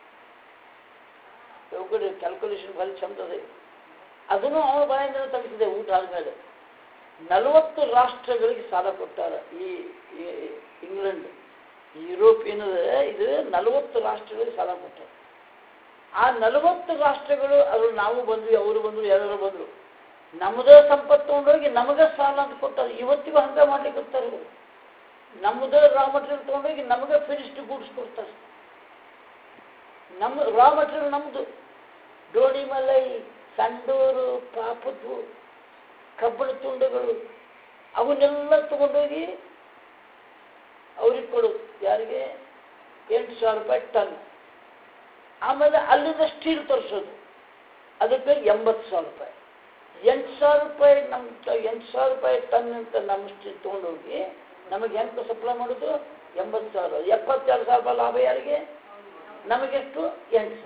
ಇವುಗಡೆ ಕ್ಯಾಲ್ಕುಲೇಷನ್ ಭಾರಿ ಚಂದದೆ. ಅದನ್ನು ಅವನ ಬಾಯಿಂದ ತೆಗೆಸಿದೆ ಊಟ ಆದಮೇಲೆ. 40 ರಾಷ್ಟ್ರಗಳಿಗೆ ಸಾಲ ಕೊಟ್ಟಾರ. ಈ ಇಂಗ್ಲೆಂಡ್, ಯುರೋಪ್ ಏನಿದೆ, ಇದು 40 ರಾಷ್ಟ್ರಗಳಿಗೆ ಸಾಲ ಕೊಟ್ಟಾರೆ. ಆ 40 ರಾಷ್ಟ್ರಗಳು, ಅದ್ರಲ್ಲಿ ನಾವು ಬಂದ್ವಿ, ಅವರು ಬಂದರು, ಎಲ್ಲರೂ ಬಂದರು, ನಮ್ಮದೇ ಸಂಪತ್ತು ತೊಗೊಂಡೋಗಿ ನಮಗೆ ಸಾಲ ಅಂತ ಕೊಟ್ಟಾರೆ. ಇವತ್ತಿಗೂ ಹಂಗೆ ಮಾಡ್ಲಿಕ್ಕೆ ಬರ್ತಾರೆ. ನಮ್ಮದೇ ರಾ ಮಟೀರಿಯಲ್ ತೊಗೊಂಡೋಗಿ ನಮಗೆ ಫಿನಿಶ್ಡ್ ಗೂಡ್ಸ್ ಕೊಡ್ತಾರೆ. ನಮ್ಮ ರಾ ಮಟೀರಿಯಲ್ ನಮ್ಮದು, ಡೋಣಿ ಮಲೈ, ಸಂಡೂರು, ಪಾಪದ್ದು, ಕಬ್ಬಿಣ ತುಂಡುಗಳು, ಅವನ್ನೆಲ್ಲ ತಗೊಂಡೋಗಿ ಅವ್ರಿಗೆ ಕೊಡೋದು. ಯಾರಿಗೆ? 8,000 ರೂಪಾಯಿ ಟನ್. ಆಮೇಲೆ ಅಲ್ಲಿಂದ ಸ್ಟೀಲ್ ತರಿಸೋದು, ಅದಕ್ಕೆ 80,000 ರೂಪಾಯಿ. 8,000 ರೂಪಾಯಿ ನಮ್ಮ 8,000 ರೂಪಾಯಿ ಟನ್ ಅಂತ ನಮ್ಮ ಸ್ಟೀಲ್ ತೊಗೊಂಡೋಗಿ ನಮಗೆ ಹೆಂಗೆ ಸಪ್ಲೈ ಮಾಡೋದು? 80,000. 72,000 ರೂಪಾಯಿ ಲಾಭ ಯಾರಿಗೆ? ನಮಗೆಷ್ಟು? 8,000.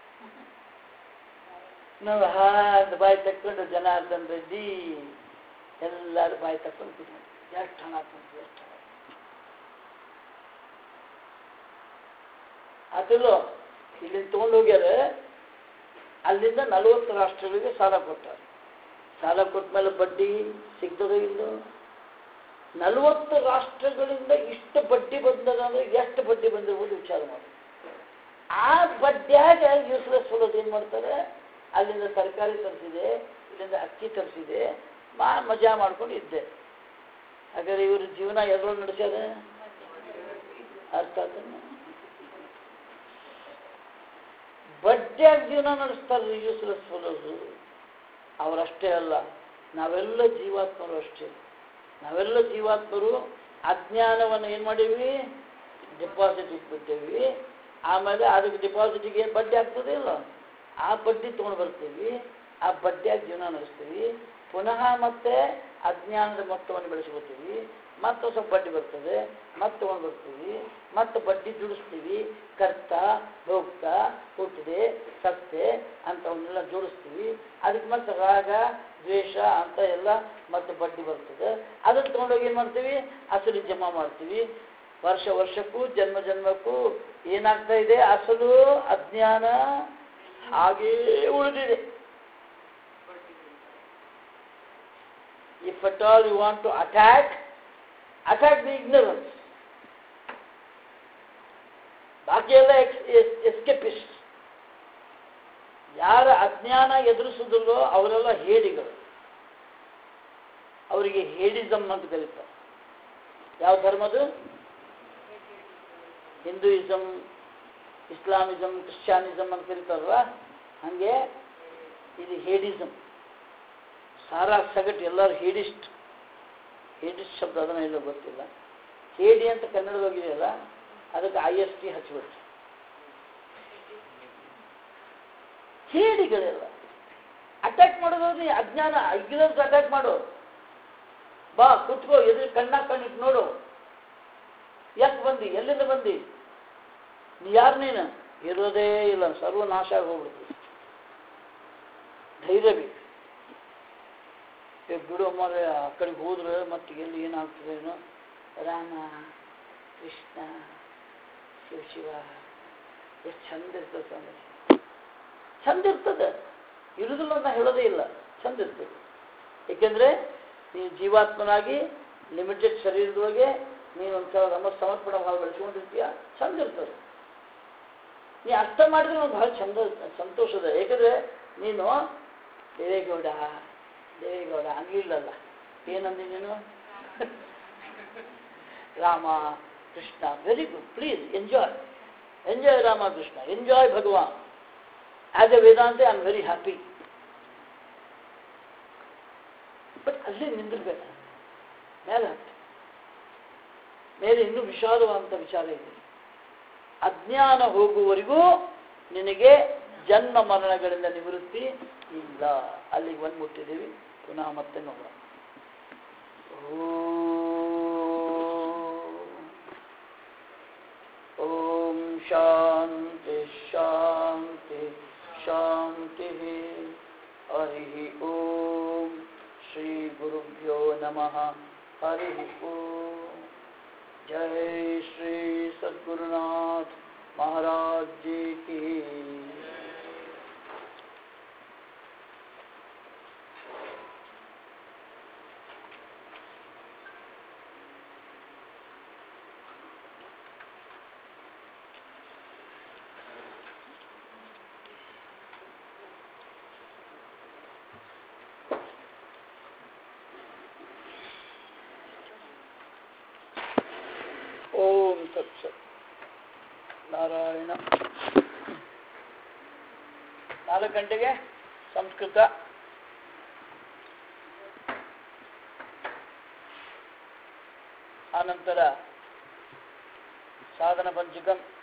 ನಾವು ಹಾಗೆ ಬಾಯಿ ತಕ್ಕೊಂಡು ಜನಾರ್ದನ್ ರೆಡ್ಡಿ ಎಲ್ಲರೂ ಬಾಯಿ ತಕ್ಕೊಂಡು ಕೂತ್ಕೊಂಡು ಎಷ್ಟು ಹಣ ತಂತು, ಎಷ್ಟು ಹಣ ಅದಲ್ಲೋ. ಇಲ್ಲಿಂದ ತೊಗೊಂಡೋಗ್ಯಾರ, ಅಲ್ಲಿಂದ 40 ರಾಷ್ಟ್ರಗಳಿಗೆ ಸಾಲ ಕೊಟ್ಟಾರೆ. ಸಾಲ ಕೊಟ್ಟ ಮೇಲೆ ಬಡ್ಡಿ ಸಿಗ್ತದೋ ಇಲ್ಲೋ? 40 ರಾಷ್ಟ್ರಗಳಿಂದ ಇಷ್ಟು ಬಡ್ಡಿ ಬಂದದ ಅಂದರೆ ಎಷ್ಟು ಬಡ್ಡಿ ಬಂದಿರ್ಬೋದು ವಿಚಾರ ಮಾಡಿ. ಆ ಬಡ್ಡಿಯಾಗ ಯೂಸ್ಲೆಸ್ ಫುಲ್ಲೋದು ಏನು ಮಾಡ್ತಾರೆ? ಅಲ್ಲಿಂದ ತರಕಾರಿ ತರಿಸಿದೆ, ಇಲ್ಲಿಂದ ಅಕ್ಕಿ ತರಿಸಿದೆ, ಮಜಾ ಮಾಡ್ಕೊಂಡು ಇದ್ದೆ. ಹಾಗಾದ್ರೆ ಇವ್ರ ಜೀವನ ಎಲ್ಲರೂ ನಡೆಸ್ಯಾರ? ಅರ್ಥ ಅದನ್ನು ಬಡ್ಡಿಯಾಗಿ ಜೀವನ ನಡೆಸ್ತಾರೆ ಯೂಸ್ಲೆಸ್ ಫೆಲೋಸು. ಅವರಷ್ಟೇ ಅಲ್ಲ, ನಾವೆಲ್ಲ ಜೀವಾತ್ಮರು ಅಷ್ಟೇ. ನಾವೆಲ್ಲ ಜೀವಾತ್ಮರು ಅಜ್ಞಾನವನ್ನು ಏನು ಮಾಡೀವಿ? ಡಿಪಾಸಿಟ್ ಇಟ್ಬಿಟ್ಟೇವಿ. ಆಮೇಲೆ ಅದಕ್ಕೆ ಡಿಪಾಸಿಟಿಗೆ ಏನು ಬಡ್ಡಿ ಆಗ್ತದೆ ಇಲ್ಲ, ಆ ಬಡ್ಡಿ ತೊಗೊಂಡು ಬರ್ತೀವಿ, ಆ ಬಡ್ಡಿಯಾಗಿ ಜೀವನ ನಡೆಸ್ತೀವಿ. ಪುನಃ ಮತ್ತೆ ಅಜ್ಞಾನದ ಮೊತ್ತವನ್ನು ಬೆಳೆಸ್ಕೊತೀವಿ, ಮತ್ತೆ ಸ್ವಲ್ಪ ಬಡ್ಡಿ ಬರ್ತದೆ, ಮತ್ತೆ ತಗೊಂಡು ಬರ್ತೀವಿ, ಮತ್ತೆ ಬಡ್ಡಿ ಜೋಡಿಸ್ತೀವಿ. ಕರ್ತ ಭೋಕ್ತ ಹುಟ್ಟಿದೆ ಸತ್ತೆ ಅಂತವನ್ನೆಲ್ಲ ಜೋಡಿಸ್ತೀವಿ. ಅದಕ್ಕೆ ಮತ್ತೆ ರಾಗ ದ್ವೇಷ ಅಂತ ಎಲ್ಲ ಮತ್ತೆ ಬಡ್ಡಿ ಬರ್ತದೆ. ಅದನ್ನು ತೊಗೊಂಡೋಗಿ ಏನು ಮಾಡ್ತೀವಿ? ಅಸಲು ಜಮಾ ಮಾಡ್ತೀವಿ. ವರ್ಷ ವರ್ಷಕ್ಕೂ ಜನ್ಮ ಜನ್ಮಕ್ಕೂ ಏನಾಗ್ತಾ ಇದೆ? ಅಸಲು ಅಜ್ಞಾನ ಹಾಗೇ ಉಳಿದಿದೆ. If at all you want to attack the ignorance. ಬಾಕಿ ಎಲ್ಲ ಎಸ್ಕೇಪಿಸ್ಟ್. ಯಾರ ಅಜ್ಞಾನ ಎದುರಿಸುವುದಿಲ್ಲೋ ಅವರೆಲ್ಲ ಹೇಡಿಗಳು. ಅವರಿಗೆ ಹೇಡಿಸಮ್ ಅಂತ ಕರೀತಾರೆ. ಯಾವ ಧರ್ಮದು? ಹಿಂದೂಯಿಸಮ್, ಇಸ್ಲಾಮಿಸಮ್, ಕ್ರಿಶ್ಚಿಯಾನಿಸಮ್ ಅಂತ ಕರೀತಾರಲ್ಲ, ಹಾಗೆ ಇದು ಹೇಡಿಸಮ್. ಸಾರಾ ಸಗಟು ಎಲ್ಲರೂ ಹೇಡಿಸ್ಟ್ ಶಬ್ದ ಅದನ್ನು ಎಲ್ಲೋ ಗೊತ್ತಿಲ್ಲ. ಹೇಡಿ ಅಂತ ಕನ್ನಡದೋಗಿದೆಯಲ್ಲ, ಅದಕ್ಕೆ IST ಹಚ್ಚಿಬಿಟ್ರು. ಹೇಡಿಗಳೆಲ್ಲ ಅಟ್ಯಾಕ್ ಮಾಡೋದು. ಅಜ್ಞಾನ ಇಗ್ನರೆನ್ಸ್ ಅಟ್ಯಾಕ್ ಮಾಡು. ಬಾ ಕುತ್ಕೋ, ಎದುರು ಕಣ್ಣಿಟ್ಟು ನೋಡು. ಯಾಕೆ ಬಂದಿ? ಎಲ್ಲಿಂದ ಬಂದಿ? ನೀ ಯಾರು? ನೀನು ಇರೋದೇ ಇಲ್ಲ, ಸರ್ವನಾಶ ಆಗಿ ಹೋಗ್ಬಿಡ್ತೀವಿ. ಧೈರ್ಯ ಬೇಕು. ಬಿಡು ಮರೆ, ಆ ಕಡೆಗೆ ಹೋದ್ರೆ ಮತ್ತೆ ಎಲ್ಲಿ ಏನಾಗ್ತದೆ ಏನೋ. ರಾಮ ಕೃಷ್ಣ ಶಿವ ಎಷ್ಟು ಚಂದ ಇರ್ತದೆ. ಚಂದ ಇರ್ತದೆ, ಇರುದಿಲ್ಲ ಅಂತ ಹೇಳೋದೇ ಇಲ್ಲ, ಚಂದ ಇರ್ತದೆ. ಏಕೆಂದರೆ ನೀನು ಜೀವಾತ್ಮನಾಗಿ ಲಿಮಿಟೆಡ್ ಶರೀರದೊಳಗೆ ನೀನು ಒಂಥರ ಸಮರ್ಪಣೆ ಭಾವ ಬೆಳೆಸ್ಕೊಂಡಿರ್ತೀಯ, ಚಂದ ಇರ್ತದೆ. ನೀ ಅರ್ಥ ಮಾಡಿದ್ರೆ ನಾವು ಭಾಳ ಚಂದ ಸಂತೋಷದ. ಏಕೆಂದರೆ ನೀನು ದೇವೇಗೌಡ ಅನ್ಲಿಲ್ಲಲ್ಲ. ಏನಂದಿ ನೀನು? Rama Krishna. Very good, please enjoy Rama Krishna, enjoy Bhagwan. As a Vedanta I am very happy. But ಅಲ್ಲಿ ನಿಂದಿರ್ಬೇಕ, ಮೇಲೆ ಹತ್ತು ಮೇಲೆ ಇನ್ನೂ ವಿಶಾಲವಾದಂಥ ವಿಚಾರ ಇದೆ. ಅಜ್ಞಾನ ಹೋಗುವವರೆಗೂ ನಿನಗೆ ಜನ್ಮ ಮರಣಗಳಿಂದ ನಿವೃತ್ತಿ ಇಲ್ಲ. ಅಲ್ಲಿಗೆ ಬಂದು ಮುಟ್ಟಿದ್ದೀವಿ. ಪುನಃ ಮತ್ತೆ ನೋಡೋಣ. ಓಂ ಶಾಂತಿ ಶಾಂತಿ ಶಾಂತಿ. ಹರಿ ಓಂ. ಶ್ರೀ ಗುರುಭ್ಯೋ ನಮಃ. ಹರಿ ಓಂ. ಜೈ ಶ್ರೀ ಸದ್ಗುರುನಾಥ महाराज जी की। ओम तत्सत्. ನಾರಾಯಣ. 4 ಗಂಟೆಗೆ ಸಂಸ್ಕೃತ, ಆನಂತರ ಸಾಧನ ಪಂಚಕಂ,